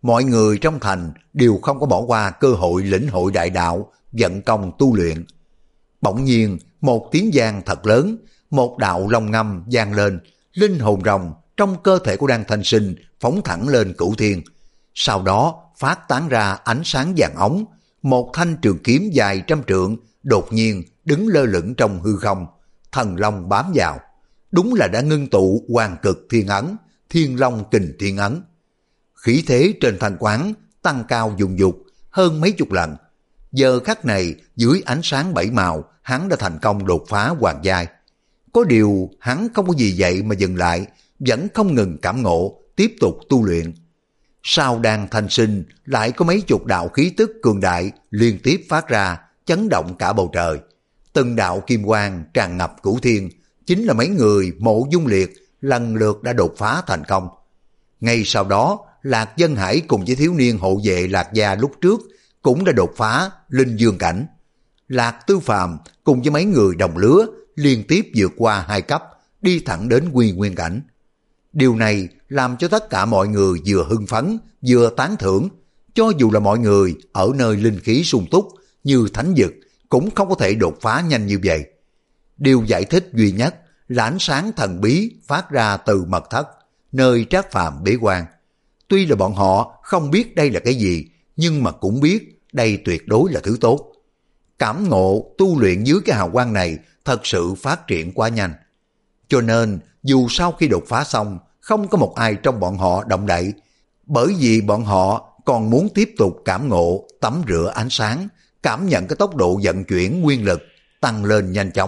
mọi người trong thành đều không có bỏ qua cơ hội lĩnh hội đại đạo, vận công tu luyện. Bỗng nhiên, một tiếng vang thật lớn, một đạo long ngâm vang lên, linh hồn rồng trong cơ thể của Đan Thanh Sinh phóng thẳng lên cửu thiên. Sau đó phát tán ra ánh sáng vàng óng, một thanh trường kiếm dài trăm trượng đột nhiên đứng lơ lửng trong hư không, thần long bám vào. Đúng là đã ngưng tụ hoàng cực thiên ấn, thiên long kình thiên ấn. Khí thế trên thanh quán tăng cao dùng dục hơn mấy chục lần. Giờ khắc này dưới ánh sáng bảy màu, hắn đã thành công đột phá hoàng giai. Có điều hắn không có gì vậy mà dừng lại, vẫn không ngừng cảm ngộ, tiếp tục tu luyện. Sau Đan Thanh Sinh lại có mấy chục đạo khí tức cường đại liên tiếp phát ra, chấn động cả bầu trời. Từng đạo kim quang tràn ngập cửu thiên, chính là mấy người Mộ Dung Liệt lần lượt đã đột phá thành công. Ngay sau đó, Lạc Dân Hải cùng với thiếu niên hộ vệ Lạc Gia lúc trước cũng đã đột phá linh dương cảnh. Lạc Tư Phàm cùng với mấy người đồng lứa liên tiếp vượt qua hai cấp, đi thẳng đến quy nguyên cảnh. Điều này làm cho tất cả mọi người vừa hưng phấn, vừa tán thưởng. Cho dù là mọi người ở nơi linh khí sung túc như thánh vực cũng không có thể đột phá nhanh như vậy. Điều giải thích duy nhất là ánh sáng thần bí phát ra từ mật thất, nơi Trác Phàm bế quan. Tuy là bọn họ không biết đây là cái gì, nhưng mà cũng biết đây tuyệt đối là thứ tốt. Cảm ngộ tu luyện dưới cái hào quang này thật sự phát triển quá nhanh. Cho nên dù sau khi đột phá xong, không có một ai trong bọn họ động đậy, bởi vì bọn họ còn muốn tiếp tục cảm ngộ, tắm rửa ánh sáng, cảm nhận cái tốc độ vận chuyển nguyên lực tăng lên nhanh chóng.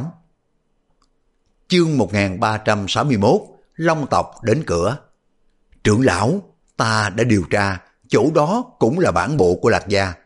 Chương một nghìn ba trăm sáu mươi mốt, Long tộc đến cửa. Trưởng lão, ta đã điều tra, chỗ đó cũng là bản bộ của Lạc Gia.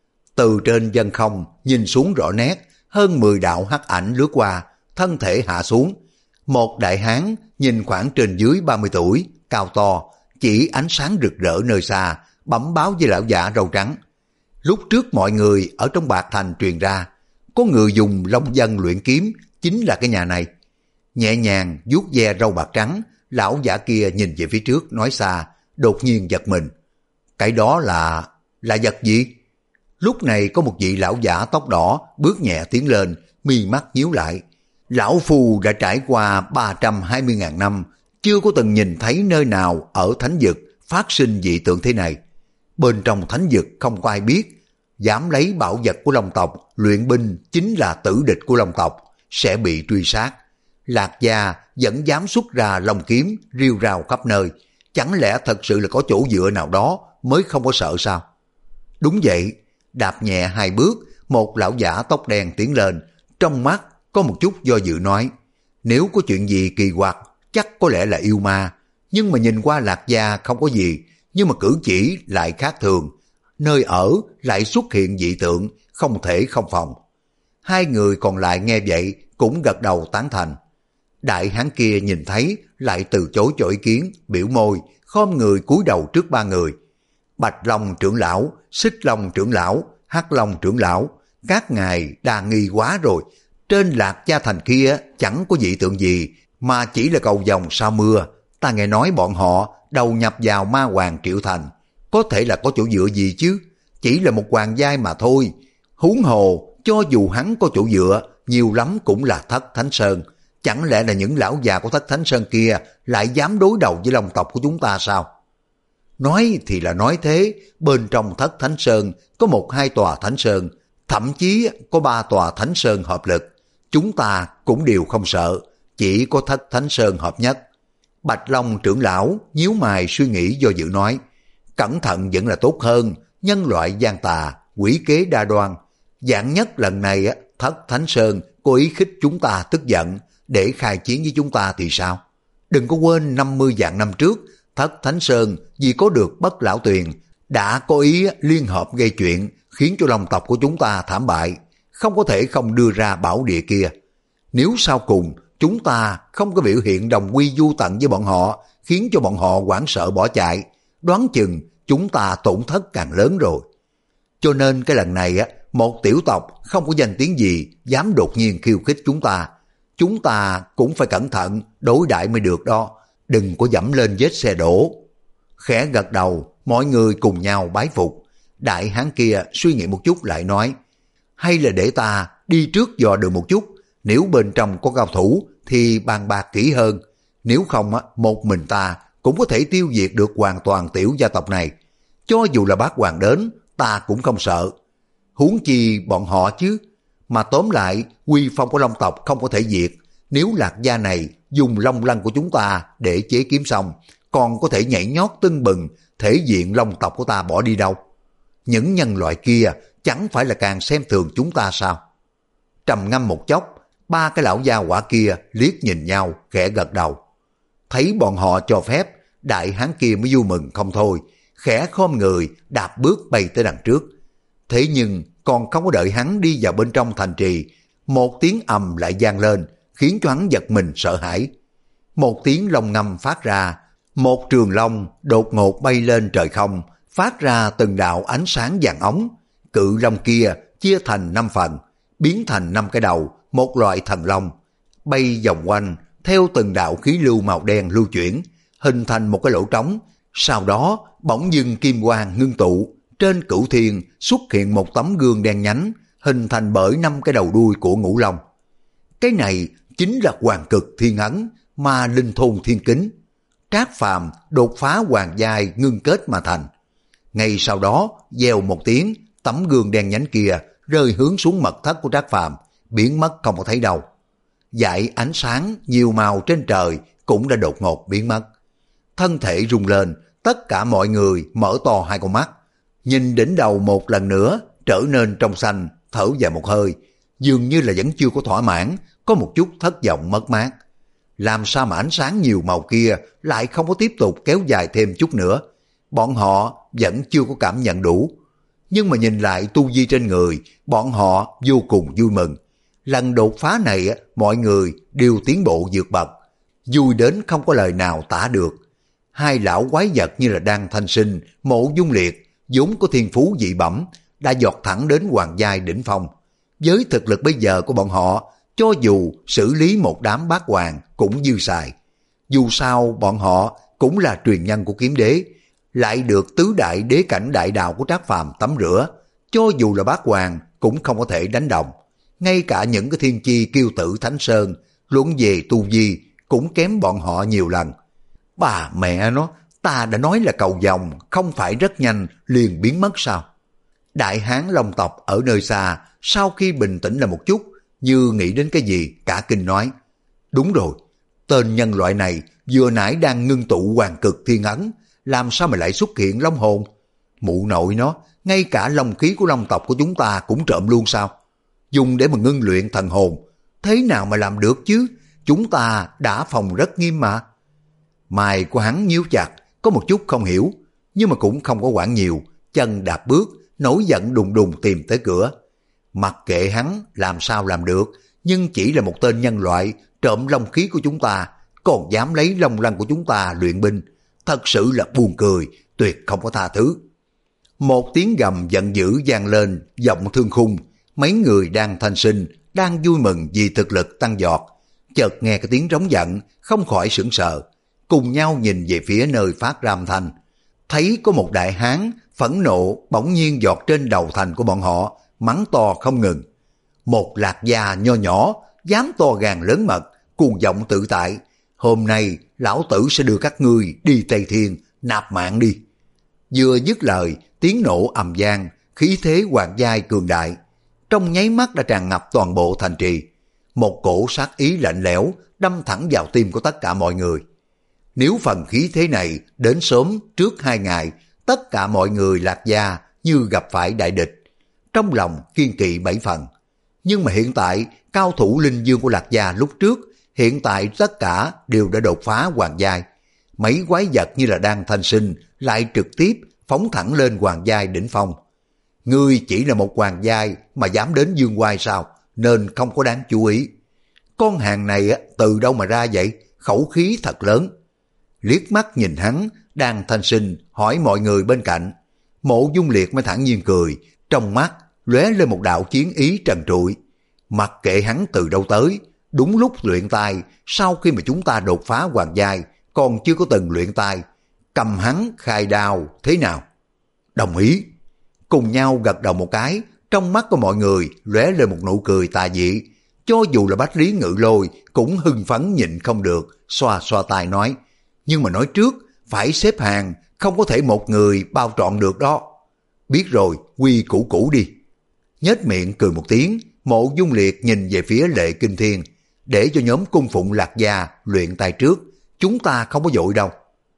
Từ trên dân không nhìn xuống rõ nét, hơn mười đạo hắc ảnh lướt qua, thân thể hạ xuống. Một đại hán nhìn khoảng trên dưới ba mươi tuổi, cao to, chỉ ánh sáng rực rỡ nơi xa, bẩm báo với lão giả râu trắng. Lúc trước mọi người ở trong Bạc Thành truyền ra, có người dùng long dân luyện kiếm, chính là cái nhà này. Nhẹ nhàng vuốt ve râu bạc trắng, lão giả kia nhìn về phía trước nói xa, đột nhiên giật mình. Cái đó là... là vật gì? Lúc này có một vị lão giả tóc đỏ bước nhẹ tiến lên, mi mắt nhíu lại. Lão Phu đã trải qua ba trăm hai mươi ngàn năm, chưa có từng nhìn thấy nơi nào ở thánh vực phát sinh dị tượng thế này. Bên trong thánh vực không có ai biết, dám lấy bảo vật của Long tộc luyện binh chính là tử địch của Long tộc, sẽ bị truy sát. Lạc Gia vẫn dám xuất ra long kiếm riêu rào khắp nơi, chẳng lẽ thật sự là có chỗ dựa nào đó mới không có sợ sao? Đúng vậy, đạp nhẹ hai bước, một lão giả tóc đen tiến lên, trong mắt có một chút do dự nói, nếu có chuyện gì kỳ quặc chắc có lẽ là yêu ma, nhưng mà nhìn qua Lạc Gia không có gì, nhưng mà cử chỉ lại khác thường, nơi ở lại xuất hiện dị tượng, không thể không phòng. Hai người còn lại nghe vậy cũng gật đầu tán thành. Đại hán kia nhìn thấy lại từ chối cho ý kiến, biểu môi, khom người cúi đầu trước ba người. Bạch Long trưởng lão, Xích Long trưởng lão, Hắc Long trưởng lão, các ngài đa nghi quá rồi. Trên Lạc Gia thành kia chẳng có dị tượng gì, mà chỉ là cầu vồng sau mưa. Ta nghe nói bọn họ đầu nhập vào ma hoàng Triệu Thành, có thể là có chỗ dựa gì chứ, chỉ là một hoàng giai mà thôi. Huống hồ, cho dù hắn có chỗ dựa, nhiều lắm cũng là Thất Thánh Sơn. Chẳng lẽ là những lão già của Thất Thánh Sơn kia lại dám đối đầu với Long tộc của chúng ta sao? Nói thì là nói thế, bên trong Thất Thánh Sơn có một hai tòa Thánh Sơn, thậm chí có ba tòa Thánh Sơn hợp lực. Chúng ta cũng đều không sợ, chỉ có Thất Thánh Sơn hợp nhất. Bạch Long trưởng lão nhíu mày suy nghĩ do dự nói, cẩn thận vẫn là tốt hơn, nhân loại gian tà, quỷ kế đa đoan. Dạng nhất lần này Thất Thánh Sơn có ý khích chúng ta tức giận, để khai chiến với chúng ta thì sao? Đừng có quên năm mươi vạn năm trước, Thất Thánh Sơn vì có được Bất Lão Tuyền đã có ý liên hợp gây chuyện, khiến cho Long tộc của chúng ta thảm bại, không có thể không đưa ra bảo địa kia. Nếu sau cùng chúng ta không có biểu hiện đồng quy vu tận với bọn họ, khiến cho bọn họ hoảng sợ bỏ chạy, đoán chừng chúng ta tổn thất càng lớn rồi. Cho nên cái lần này á, một tiểu tộc không có danh tiếng gì dám đột nhiên khiêu khích chúng ta. Chúng ta cũng phải cẩn thận đối đãi mới được đó, đừng có dẫm lên vết xe đổ. Khẽ gật đầu, mọi người cùng nhau bái phục. Đại hán kia suy nghĩ một chút lại nói, hay là để ta đi trước dò đường một chút, nếu bên trong có cao thủ thì bàn bạc kỹ hơn, nếu không một mình ta cũng có thể tiêu diệt được hoàn toàn tiểu gia tộc này. Cho dù là bác hoàng đến, ta cũng không sợ. Huống chi bọn họ chứ. Mà tóm lại, uy phong của Long tộc không có thể diệt. Nếu Lạc gia này dùng long lân của chúng ta để chế kiếm xong, còn có thể nhảy nhót tưng bừng, thể diện Long tộc của ta bỏ đi đâu. Những nhân loại kia chẳng phải là càng xem thường chúng ta sao? Trầm ngâm một chốc, ba cái lão gia hỏa kia liếc nhìn nhau, khẽ gật đầu. Thấy bọn họ cho phép, đại hán kia mới vui mừng không thôi, khẽ khom người đạp bước bay tới đằng trước. Thế nhưng còn không có đợi hắn đi vào bên trong thành trì, một tiếng ầm lại vang lên, khiến cho hắn giật mình sợ hãi. Một tiếng long ngâm phát ra, một trường long đột ngột bay lên trời không, phát ra từng đạo ánh sáng vàng óng. Cự long kia chia thành năm phần, biến thành năm cái đầu, một loại thần long, bay vòng quanh theo từng đạo khí lưu màu đen lưu chuyển, hình thành một cái lỗ trống. Sau đó bỗng dưng kim quang ngưng tụ, trên cửu thiên xuất hiện một tấm gương đen nhánh, hình thành bởi năm cái đầu đuôi của ngũ long. Cái này chính là Hoàng Cực Thiên Ấn, ma linh thôn thiên kính. Trác Phàm đột phá hoàng giai ngưng kết mà thành. Ngay sau đó gieo một tiếng, tấm gương đen nhánh kia rơi hướng xuống mật thất của Trác Phàm, biến mất không có thấy đâu. Dải ánh sáng nhiều màu trên trời cũng đã đột ngột biến mất. Thân thể rung lên, tất cả mọi người mở to hai con mắt, nhìn đỉnh đầu một lần nữa trở nên trong xanh, thở dài một hơi, dường như là vẫn chưa có thỏa mãn, có một chút thất vọng mất mát. Làm sao mà ánh sáng nhiều màu kia lại không có tiếp tục kéo dài thêm chút nữa? Bọn họ vẫn chưa có cảm nhận đủ. Nhưng mà nhìn lại tu vi trên người, bọn họ vô cùng vui mừng. Lần đột phá này mọi người đều tiến bộ vượt bậc, vui đến không có lời nào tả được. Hai lão quái vật như là đang thanh sinh, Mộ Dung Liệt vốn có thiên phú dị bẩm, đã giọt thẳng đến hoàng giai đỉnh phong. Với thực lực bây giờ của bọn họ, cho dù xử lý một đám bát hoàng cũng dư xài. Dù sao bọn họ cũng là truyền nhân của kiếm đế, lại được tứ đại đế cảnh đại đạo của Trác Phàm tắm rửa, cho dù là bát hoàng cũng không có thể đánh đồng. Ngay cả những cái thiên chi kiêu tử Thánh Sơn, luận về tu vi cũng kém bọn họ nhiều lần. Bà mẹ nó, ta đã nói là cầu vồng không phải rất nhanh liền biến mất sao? Đại hán Long tộc ở nơi xa, sau khi bình tĩnh lại một chút, như nghĩ đến cái gì, cả kinh nói. Đúng rồi, tên nhân loại này vừa nãy đang ngưng tụ Hoàng Cực Thiên Ấn, làm sao mà lại xuất hiện long hồn? Mụ nội nó, ngay cả long khí của Long tộc của chúng ta cũng trộm luôn sao? Dùng để mà ngưng luyện thần hồn, thế nào mà làm được chứ? Chúng ta đã phòng rất nghiêm mà. Mày của hắn nhíu chặt, có một chút không hiểu, nhưng mà cũng không có quản nhiều, chân đạp bước, nổi giận đùng đùng tìm tới cửa. Mặc kệ hắn làm sao làm được, nhưng chỉ là một tên nhân loại trộm long khí của chúng ta, còn dám lấy long lân của chúng ta luyện binh, thật sự là buồn cười, tuyệt không có tha thứ. Một tiếng gầm giận dữ vang lên, giọng thương khung. Mấy người đang thanh sinh, đang vui mừng vì thực lực tăng giọt, chợt nghe cái tiếng rống giận, không khỏi sửng sờ, cùng nhau nhìn về phía nơi phát ra âm thanh. Thấy có một đại hán phẫn nộ bỗng nhiên giọt trên đầu thành của bọn họ, mắng to không ngừng. Một Lạc gia nho nhỏ, dám to gan lớn mật, cuồng vọng tự tại. Hôm nay lão tử sẽ đưa các ngươi đi Tây Thiên, nạp mạng đi. Vừa dứt lời, tiếng nổ ầm vang, khí thế hoàng giai cường đại, trong nháy mắt đã tràn ngập toàn bộ thành trì. Một cổ sát ý lạnh lẽo đâm thẳng vào tim của tất cả mọi người. Nếu phần khí thế này đến sớm trước hai ngày, tất cả mọi người Lạc gia như gặp phải đại địch, trong lòng kiên kỵ bảy phần. Nhưng mà hiện tại, cao thủ linh dương của Lạc gia lúc trước, hiện tại tất cả đều đã đột phá hoàng giai. Mấy quái vật như là đang thanh sinh, lại trực tiếp phóng thẳng lên hoàng giai đỉnh phong. Ngươi chỉ là một hoàng giai mà dám đến dương oai sao, nên không có đáng chú ý. Con hàng này từ đâu mà ra vậy, khẩu khí thật lớn. Liếc mắt nhìn hắn, đang thanh sinh, hỏi mọi người bên cạnh. Mộ Dung Liệt mới thản nhiên cười, trong mắt lóe lên một đạo chiến ý trần trụi. Mặc kệ hắn từ đâu tới, đúng lúc luyện tài, sau khi mà chúng ta đột phá hoàng giai, còn chưa có từng luyện tài. cầm hắn khai đao thế nào? Đồng ý. Cùng nhau gật đầu một cái, trong mắt của mọi người lóe lên một nụ cười tà dị. Cho dù là Bách Lý Ngự Lôi cũng hưng phấn nhịn không được, xoa xoa tay nói, nhưng mà nói trước, phải xếp hàng, không có thể một người bao trọn được đó. Biết rồi, quy củ cũ đi. Nhếch miệng cười một tiếng, Mộ Dung Liệt nhìn về phía Lệ Kinh Thiên, để cho nhóm cung phụng Lạc Gia luyện tay trước, chúng ta không có vội đâu.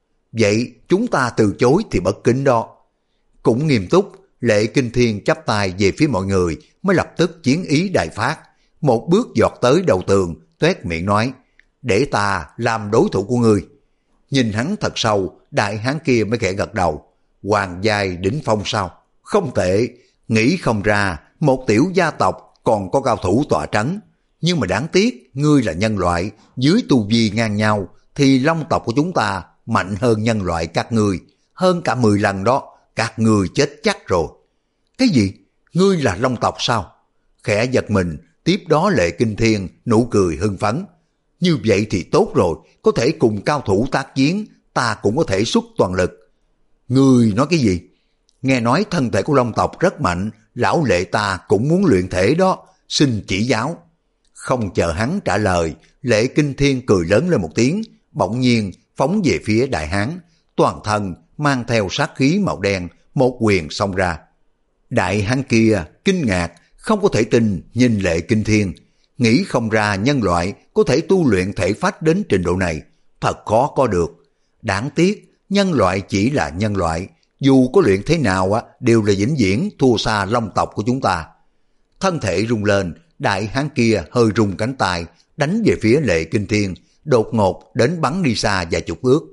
Vậy chúng ta từ chối thì bất kính đó. Cũng nghiêm túc, Lệ Kinh Thiên chắp tay về phía mọi người, mới lập tức chiến ý đại phát, một bước giọt tới đầu tường, toét miệng nói, để ta làm đối thủ của ngươi. Nhìn hắn thật sâu, đại hán kia mới khẽ gật đầu. Hoàng giai đỉnh phong sao? Không tệ, nghĩ không ra, một tiểu gia tộc còn có cao thủ tọa trấn. Nhưng mà đáng tiếc, ngươi là nhân loại, dưới tu vi ngang nhau, thì long tộc của chúng ta mạnh hơn nhân loại các ngươi, hơn cả mười lần đó, các ngươi chết chắc rồi. Cái gì? Ngươi là long tộc sao? Khẽ giật mình, tiếp đó Lệ Kinh Thiên nụ cười hưng phấn. Như vậy thì tốt rồi, có thể cùng cao thủ tác chiến, ta cũng có thể xuất toàn lực. Ngươi nói cái gì? Nghe nói thân thể của long tộc rất mạnh, lão Lệ ta cũng muốn luyện thể đó, xin chỉ giáo. Không chờ hắn trả lời, Lệ Kinh Thiên cười lớn lên một tiếng, bỗng nhiên phóng về phía đại hán, toàn thân mang theo sát khí màu đen, một quyền xông ra. Đại hán kia kinh ngạc, không có thể tin nhìn Lệ Kinh Thiên, nghĩ không ra nhân loại có thể tu luyện thể phách đến trình độ này, thật khó có được. Đáng tiếc, nhân loại chỉ là nhân loại, dù có luyện thế nào á đều là vĩnh viễn thua xa long tộc của chúng ta. Thân thể rung lên, đại hán kia hơi rung cánh tay, đánh về phía Lệ Kinh Thiên, đột ngột đến bắn đi xa vài chục bước.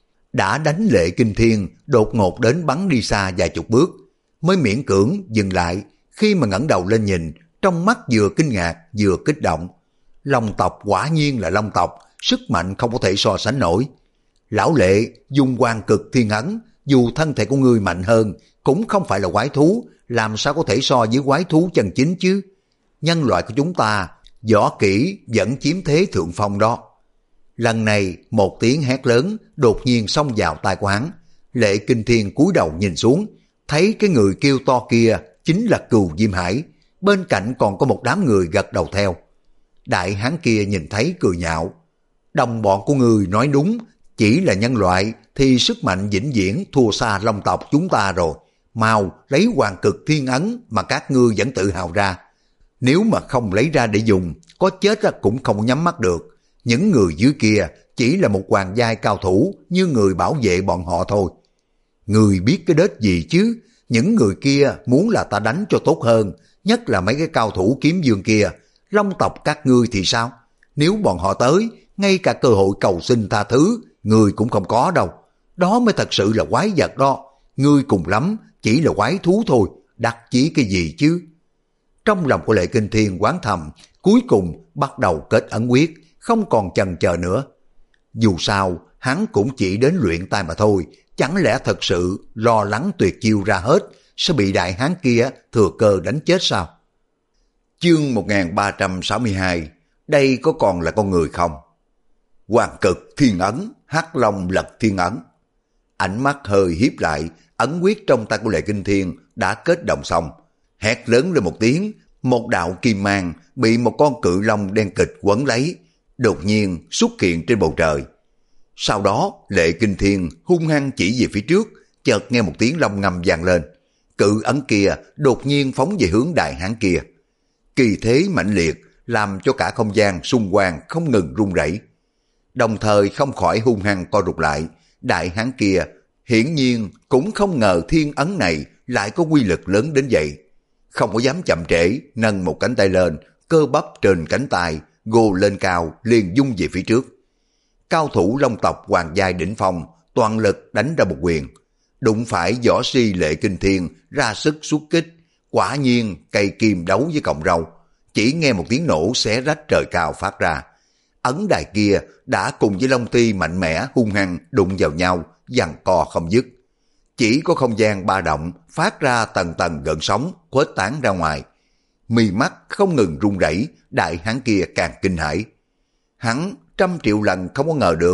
Đã đánh Lệ Kinh Thiên đột ngột đến bắn đi xa vài chục bước, mới miễn cưỡng dừng lại, khi mà ngẩng đầu lên nhìn, trong mắt vừa kinh ngạc vừa kích động. Long tộc quả nhiên là long tộc, sức mạnh không có thể so sánh nổi. Lão Lệ dùng Hoàng Cực Thiên Ấn, dù thân thể của ngươi mạnh hơn, cũng không phải là quái thú, làm sao có thể so với quái thú chân chính chứ? Nhân loại của chúng ta, võ kỹ vẫn chiếm thế thượng phong đó. Lần này, một tiếng hét lớn đột nhiên xông vào tai của hắn. Lệ Kinh Thiên cúi đầu nhìn xuống, thấy cái người kêu to kia chính là Cừu Diêm Hải, bên cạnh còn có một đám người gật đầu theo. Đại hán kia nhìn thấy cười nhạo, đồng bọn của người nói đúng, chỉ là nhân loại thì sức mạnh vĩnh viễn thua xa long tộc chúng ta rồi. Mau lấy Hoàng Cực Thiên Ấn mà các ngươi vẫn tự hào ra. Nếu mà không lấy ra để dùng, có chết cũng không nhắm mắt được. Những người dưới kia chỉ là một hoàng giai cao thủ như người bảo vệ bọn họ thôi. Người biết cái đết gì chứ? Những người kia muốn là ta đánh cho tốt hơn, nhất là mấy cái cao thủ kiếm dương kia. Long tộc các ngươi thì sao? Nếu bọn họ tới, ngay cả cơ hội cầu xin tha thứ, ngươi cũng không có đâu. Đó mới thật sự là quái vật đó. Ngươi cùng lắm, chỉ là quái thú thôi, đắc chí cái gì chứ? Trong lòng của Lệ Kinh Thiên quán thầm, cuối cùng bắt đầu kết ấn quyết, không còn chần chờ nữa. Dù sao, hắn cũng chỉ đến luyện tay mà thôi, chẳng lẽ thật sự lo lắng tuyệt chiêu ra hết, sẽ bị đại hán kia thừa cơ đánh chết sao? Chương một nghìn ba trăm sáu mươi hai, đây có còn là con người không? Hoàng Cực Thiên Ấn, Hắc Long Lật Thiên Ấn. Ánh mắt hơi híp lại, ấn quyết trong tay của Lệ Kinh Thiên đã kết động xong. Hét lớn lên một tiếng, một đạo kim mang bị một con cự long đen kịch quấn lấy, đột nhiên xuất hiện trên bầu trời. Sau đó, Lệ Kinh Thiên hung hăng chỉ về phía trước, chợt nghe một tiếng long ngâm vang lên. Cự ấn kia đột nhiên phóng về hướng đại hán kia. Kỳ thế mãnh liệt, làm cho cả không gian xung quanh không ngừng rung rẩy. Đồng thời không khỏi hung hăng co rụt lại, đại hán kia hiển nhiên cũng không ngờ thiên ấn này lại có quy lực lớn đến vậy. Không có dám chậm trễ, nâng một cánh tay lên, cơ bắp trên cánh tay gồ lên cao, liền dung về phía trước. Cao thủ long tộc hoàng giai đỉnh phong toàn lực đánh ra một quyền, đụng phải võ si Lệ Kinh Thiên ra sức xuất kích, quả nhiên cây kim đấu với cọng rau. Chỉ nghe một tiếng nổ xé rách trời cao phát ra, ấn đài kia đã cùng với long ti mạnh mẽ hung hăng đụng vào nhau, giằng co không dứt. Chỉ có không gian ba động phát ra tầng tầng gợn sóng khuếch tán ra ngoài. Mi mắt không ngừng run rẩy, đại hán kia càng kinh hãi. Hắn trăm triệu lần không có ngờ được,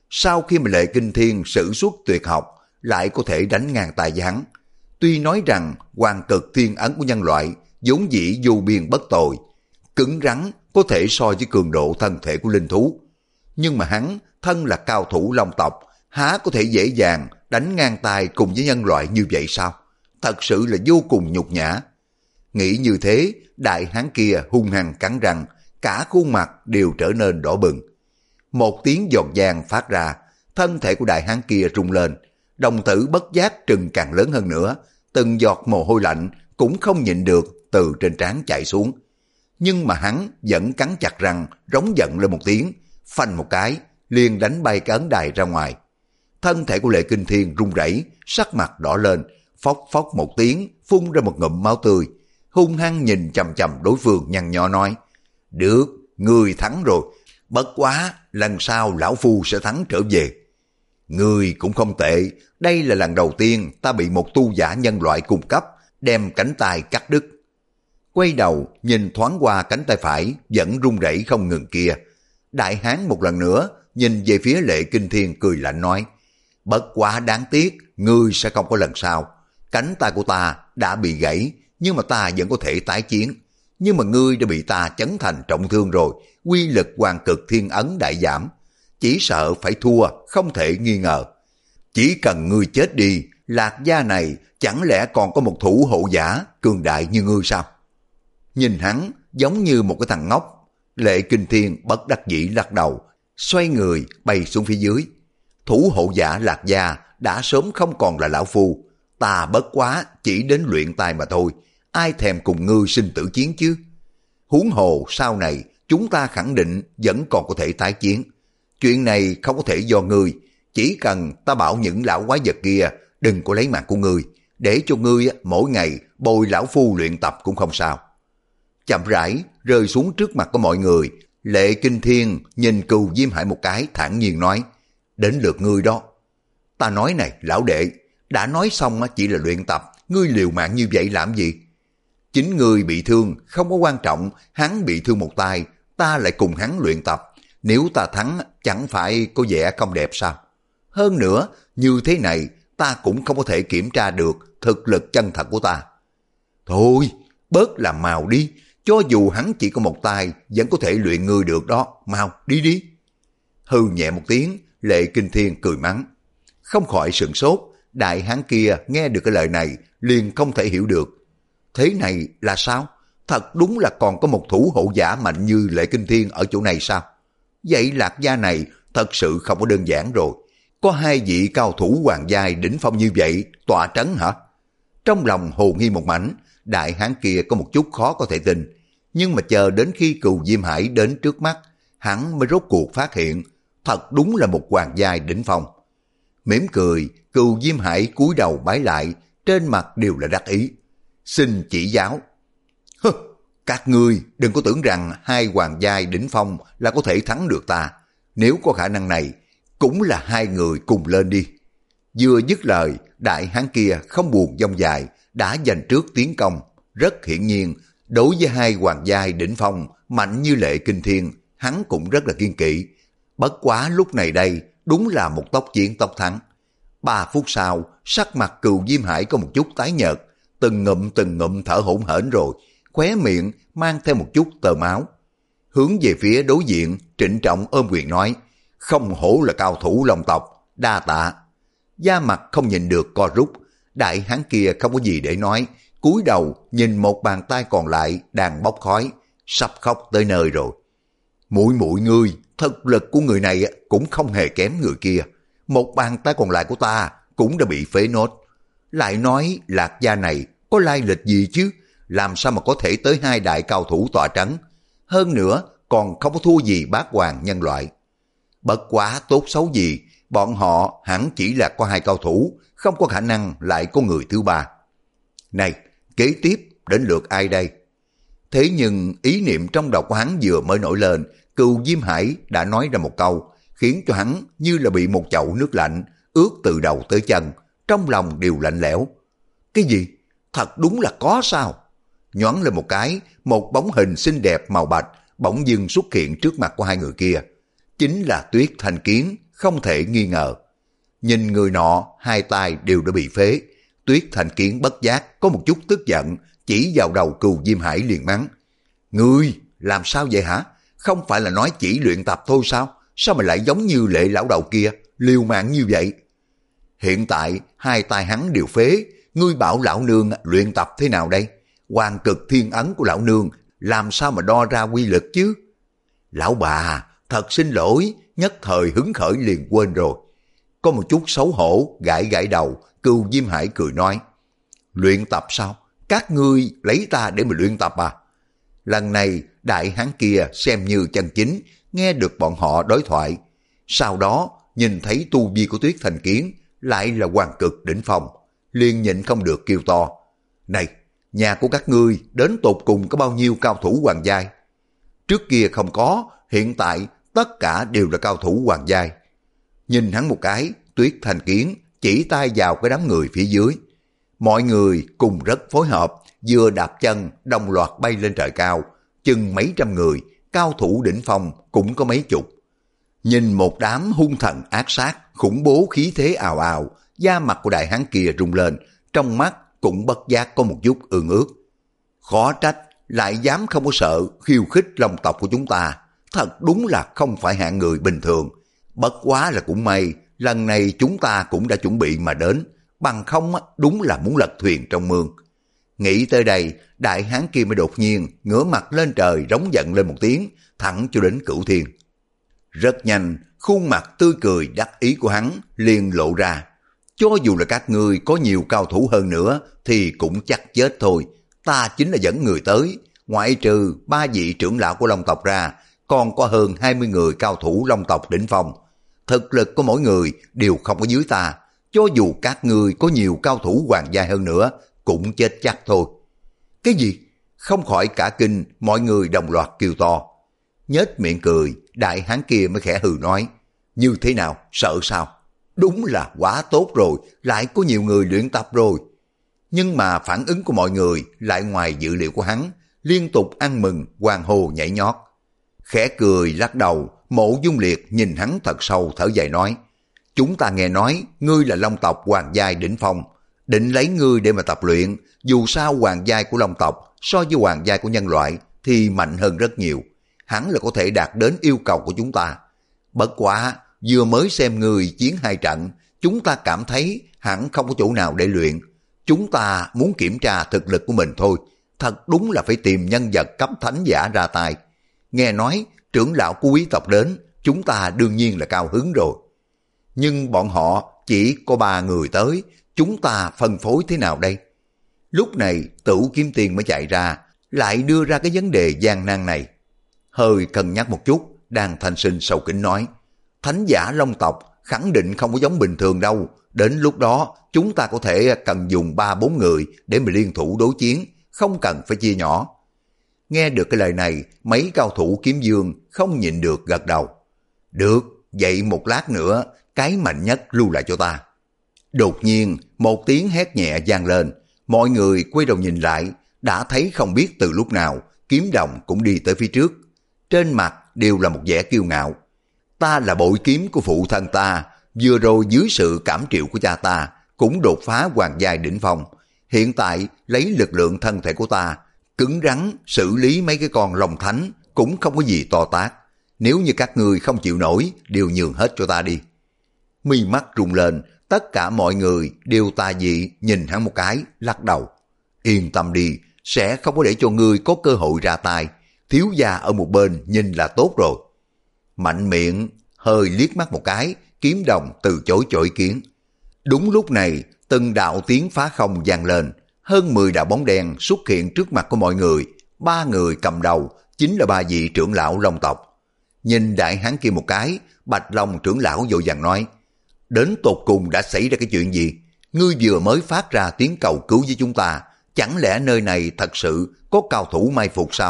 Sau khi mà Lệ Kinh Thiên sử xuất tuyệt học, lại có thể đánh ngang tay với hắn. Tuy nói rằng hoàng cực thiên ấn của nhân loại vốn dĩ vô biên bất tồi, cứng rắn có thể so với cường độ thân thể của linh thú, nhưng mà hắn thân là cao thủ long tộc, há có thể dễ dàng đánh ngang tay cùng với nhân loại như vậy sao? Thật sự là vô cùng nhục nhã. Nghĩ như thế, đại hán kia hung hăng cắn răng, cả khuôn mặt đều trở nên đỏ bừng. Một tiếng giòn vang phát ra, thân thể của đại hán kia rung lên, đồng tử bất giác trừng càng lớn hơn nữa, từng giọt mồ hôi lạnh cũng không nhịn được từ trên trán chạy xuống. Nhưng mà hắn vẫn cắn chặt răng, rống giận lên một tiếng, phanh một cái, liền đánh bay cái ấn đài ra ngoài. Thân thể của Lệ Kinh Thiên run rẩy, sắc mặt đỏ lên, phốc phốc một tiếng, phun ra một ngụm máu tươi, hung hăng nhìn chằm chằm đối phương nhăn nhó nói: được, ngươi thắng rồi, bất quá lần sau lão phu sẽ thắng trở về. Ngươi cũng không tệ, đây là lần đầu tiên ta bị một tu giả nhân loại cung cấp đem cánh tay cắt đứt. Quay đầu nhìn thoáng qua cánh tay phải vẫn run rẩy không ngừng kia, đại hán một lần nữa nhìn về phía Lệ Kinh Thiên cười lạnh nói: bất quá đáng tiếc, ngươi sẽ không có lần sau. Cánh tay của ta đã bị gãy, nhưng mà ta vẫn có thể tái chiến. Nhưng mà ngươi đã bị ta chấn thành trọng thương rồi, quy lực hoàng cực thiên ấn đại giảm. Chỉ sợ phải thua, không thể nghi ngờ. Chỉ cần ngươi chết đi, Lạc gia này chẳng lẽ còn có một thủ hộ giả cường đại như ngươi sao? Nhìn hắn giống như một cái thằng ngốc, Lệ Kinh Thiên bất đắc dĩ lắc đầu, xoay người bay xuống phía dưới. Thủ hộ giả Lạc gia đã sớm không còn là lão phu, ta bất quá chỉ đến luyện tài mà thôi, ai thèm cùng ngươi sinh tử chiến chứ? Huống hồ sau này chúng ta khẳng định vẫn còn có thể tái chiến. Chuyện này không có thể do ngươi, chỉ cần ta bảo những lão quái vật kia đừng có lấy mạng của ngươi, để cho ngươi mỗi ngày bồi lão phu luyện tập cũng không sao. Chậm rãi rơi xuống trước mặt của mọi người, Lệ Kinh Thiên nhìn Cừu Diêm Hải một cái thản nhiên nói: đến lượt ngươi đó. Ta nói này lão đệ, đã nói xong chỉ là luyện tập, ngươi liều mạng như vậy làm gì? Chính ngươi bị thương không có quan trọng, hắn bị thương một tay, ta lại cùng hắn luyện tập, nếu ta thắng chẳng phải có vẻ không đẹp sao? Hơn nữa, như thế này ta cũng không có thể kiểm tra được thực lực chân thật của ta. Thôi, bớt làm màu đi, cho dù hắn chỉ có một tay vẫn có thể luyện ngươi được đó, mau đi đi. Hừ nhẹ một tiếng, Lệ Kinh Thiên cười mắng. Không khỏi sửng sốt, đại hán kia nghe được cái lời này liền không thể hiểu được. Thế này là sao? Thật đúng là còn có một thủ hộ giả mạnh như Lệ Kinh Thiên ở chỗ này sao? Vậy Lạc gia này thật sự không có đơn giản rồi. Có hai vị cao thủ hoàng giai đỉnh phong như vậy tọa trấn hả? Trong lòng hồ nghi một mảnh, đại hán kia có một chút khó có thể tin. Nhưng mà chờ đến khi Cừu Diêm Hải đến trước mắt, hắn mới rốt cuộc phát hiện thật đúng là một hoàng giai đỉnh phong. Mỉm cười, Cừu Diêm Hải cúi đầu bái lại, trên mặt đều là đắc ý. Xin chỉ giáo. Hừ, các ngươi đừng có tưởng rằng hai hoàng giai đỉnh phong là có thể thắng được ta. Nếu có khả năng này, cũng là hai người cùng lên đi. Vừa dứt lời, đại hán kia không buồn dông dài, đã giành trước tiến công. Rất hiển nhiên, đối với hai hoàng giai đỉnh phong mạnh như Lệ Kinh Thiên, hắn cũng rất là kiên kỵ. Bất quá lúc này đây, đúng là một tốc chiến tốc thắng. Ba phút sau, sắc mặt Cừu Diêm Hải có một chút tái nhợt, từng ngụm từng ngụm thở hổn hển rồi, khóe miệng mang theo một chút tơ máu. Hướng về phía đối diện, trịnh trọng ôm quyền nói: không hổ là cao thủ long tộc, đa tạ. Da mặt không nhìn được co rút, đại hán kia không có gì để nói, cúi đầu nhìn một bàn tay còn lại đang bốc khói, sắp khóc tới nơi rồi. Muội muội ngươi, thực lực của người này cũng không hề kém người kia, một bàn tay còn lại của ta cũng đã bị phế nốt. Lại nói Lạc gia này có lai lịch gì chứ, làm sao mà có thể tới hai đại cao thủ tọa trấn, hơn nữa còn không có thua gì bát hoàng nhân loại. Bất quá tốt xấu gì, bọn họ hẳn chỉ là có hai cao thủ, không có khả năng lại có người thứ ba. Này, kế tiếp đến lượt ai đây? Thế nhưng ý niệm trong đầu của hắn vừa mới nổi lên, Cừu Diêm Hải đã nói ra một câu, khiến cho hắn như là bị một chậu nước lạnh ướt từ đầu tới chân, trong lòng đều lạnh lẽo. Cái gì? Thật đúng là có sao? Nhoáng lên một cái, một bóng hình xinh đẹp màu bạch bỗng dưng xuất hiện trước mặt của hai người kia. Chính là Tuyết Thanh Kiến, không thể nghi ngờ. Nhìn người nọ, hai tay đều đã bị phế. Tuyết Thành Kiến bất giác có một chút tức giận, chỉ vào đầu Cừu Diêm Hải liền mắng. Ngươi, làm sao vậy hả? Không phải là nói chỉ luyện tập thôi sao? Sao mà lại giống như Lệ lão đầu kia, liều mạng như vậy? Hiện tại, hai tay hắn đều phế, ngươi bảo lão nương luyện tập thế nào đây? Hoàng cực thiên ấn của lão nương, làm sao mà đo ra quy lực chứ? Lão bà, thật xin lỗi, nhất thời hứng khởi liền quên rồi. Có một chút xấu hổ, gãi gãi đầu, Cừu Diêm Hải cười nói. Luyện tập sao? Các ngươi lấy ta để mà luyện tập à? Lần này, đại hán kia xem như chân chính, nghe được bọn họ đối thoại. Sau đó, nhìn thấy tu vi của Tuyết Thành Kiến, lại là hoàng cực đỉnh phong, liền nhịn không được kêu to. Này, nhà của các ngươi đến tột cùng có bao nhiêu cao thủ hoàng giai? Trước kia không có, hiện tại tất cả đều là cao thủ hoàng giai. Nhìn hắn một cái, Tuyết Thành Kiến chỉ tay vào cái đám người phía dưới. Mọi người cùng rất phối hợp, vừa đạp chân đồng loạt bay lên trời cao, chừng mấy trăm người, cao thủ đỉnh phong cũng có mấy chục. Nhìn một đám hung thần ác sát, khủng bố khí thế ào ào, da mặt của đại hán kia rung lên, trong mắt cũng bất giác có một chút ương ước. Khó trách, lại dám không có sợ khiêu khích long tộc của chúng ta, thật đúng là không phải hạng người bình thường. Bất quá là cũng may, lần này chúng ta cũng đã chuẩn bị mà đến, bằng không đúng là muốn lật thuyền trong mương. Nghĩ tới đây, đại hán kia mới đột nhiên ngửa mặt lên trời rống giận lên một tiếng, thẳng cho đến Cửu Thiên. Rất nhanh, khuôn mặt tươi cười đắc ý của hắn liền lộ ra. Cho dù là các ngươi có nhiều cao thủ hơn nữa thì cũng chắc chết thôi. Ta chính là dẫn người tới, ngoại trừ ba vị trưởng lão của Long tộc ra, còn có hơn hai mươi người cao thủ Long tộc đỉnh phong. Thực lực của mỗi người đều không có dưới ta. Cho dù các ngươi có nhiều cao thủ hoàng giai hơn nữa, cũng chết chắc thôi. Cái gì? Không khỏi cả kinh, mọi người đồng loạt kêu to. Nhếch miệng cười, đại hán kia mới khẽ hừ nói. Như thế nào? Sợ sao? Đúng là quá tốt rồi, lại có nhiều người luyện tập rồi. Nhưng mà phản ứng của mọi người lại ngoài dự liệu của hắn, liên tục ăn mừng, hoan hô nhảy nhót. Khẽ cười lắc đầu, Mộ Dung Liệt nhìn hắn thật sâu thở dài nói. Chúng ta nghe nói ngươi là Long tộc hoàng giai đỉnh phong, định lấy ngươi để mà tập luyện. Dù sao hoàng giai của Long tộc so với hoàng giai của nhân loại thì mạnh hơn rất nhiều, hắn là có thể đạt đến yêu cầu của chúng ta. Bất quá vừa mới xem ngươi chiến hai trận, chúng ta cảm thấy hẳn không có chỗ nào để luyện. Chúng ta muốn kiểm tra thực lực của mình thôi, thật đúng là phải tìm nhân vật cấp thánh giả ra tay. Nghe nói trưởng lão của quý tộc đến, chúng ta đương nhiên là cao hứng rồi. Nhưng bọn họ chỉ có ba người tới, chúng ta phân phối thế nào đây? Lúc này Tửu Kiếm Tiên mới chạy ra, lại đưa ra cái vấn đề gian nan này. Hơi cân nhắc một chút, Đan Thanh Sinh sâu kính nói. Thánh giả Long tộc khẳng định không có giống bình thường đâu. Đến lúc đó chúng ta có thể cần dùng ba bốn người để mà liên thủ đối chiến, không cần phải chia nhỏ. Nghe được cái lời này, mấy cao thủ kiếm dương không nhịn được gật đầu. Được, vậy một lát nữa, cái mạnh nhất lưu lại cho ta. Đột nhiên, một tiếng hét nhẹ vang lên, mọi người quay đầu nhìn lại, đã thấy không biết từ lúc nào, Kiếm Đồng cũng đi tới phía trước. Trên mặt đều là một vẻ kiêu ngạo. Ta là bội kiếm của phụ thân ta, vừa rồi dưới sự cảm triệu của cha ta, cũng đột phá hoàng giai đỉnh phong. Hiện tại, lấy lực lượng thân thể của ta, cứng rắn xử lý mấy cái con long thánh cũng không có gì to tát. Nếu như các người không chịu nổi, đều nhường hết cho ta đi. Mi mắt rung lên, tất cả mọi người đều tà dị nhìn hắn một cái, lắc đầu. Yên tâm đi, sẽ không có để cho ngươi có cơ hội ra tay. Thiếu gia ở một bên nhìn là tốt rồi. Mạnh miệng, hơi liếc mắt một cái, Kiếm Đồng từ chối cho ý kiến. Đúng lúc này, từng đạo tiếng phá không vang lên, hơn mười đạo bóng đen xuất hiện trước mặt của mọi người. Ba người cầm đầu chính là ba vị trưởng lão Long tộc. Nhìn đại hán kia một cái, Bạch Long trưởng lão vội vàng nói. Đến tột cùng đã xảy ra cái chuyện gì? Ngươi vừa mới phát ra tiếng cầu cứu với chúng ta, chẳng lẽ nơi này thật sự có cao thủ mai phục sao?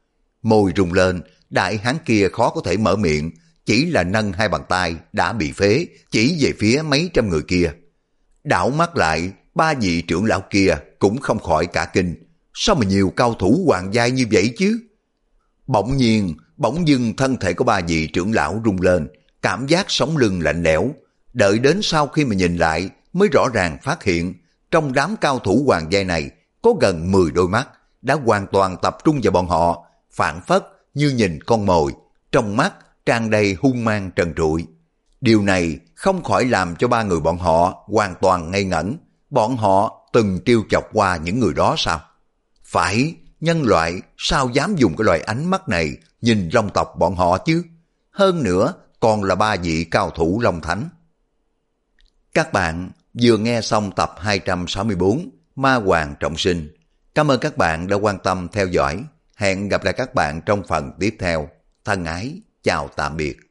Môi rung lên, đại hán kia khó có thể mở miệng, chỉ là nâng hai bàn tay đã bị phế, chỉ về phía mấy trăm người kia. Đảo mắt lại, ba vị trưởng lão kia cũng không khỏi cả kinh. Sao mà nhiều cao thủ hoàng giai như vậy chứ? Bỗng nhiên, bỗng dưng thân thể của ba vị trưởng lão rung lên, cảm giác sống lưng lạnh lẽo. Đợi đến sau khi mà nhìn lại mới rõ ràng phát hiện trong đám cao thủ hoàng giai này có gần mười đôi mắt đã hoàn toàn tập trung vào bọn họ, phản phất như nhìn con mồi, trong mắt tràn đầy hung mang trần trụi. Điều này không khỏi làm cho ba người bọn họ hoàn toàn ngây ngẩn. Bọn họ từng trêu chọc qua những người đó sao? Phải, nhân loại sao dám dùng cái loại ánh mắt này nhìn long tộc bọn họ chứ? Hơn nữa còn là ba vị cao thủ long thánh. Các bạn vừa nghe xong tập hai trăm sáu mươi bốn Ma Hoàng Trọng Sinh. Cảm ơn các bạn đã quan tâm theo dõi. Hẹn gặp lại các bạn trong phần tiếp theo. Thân ái, chào tạm biệt.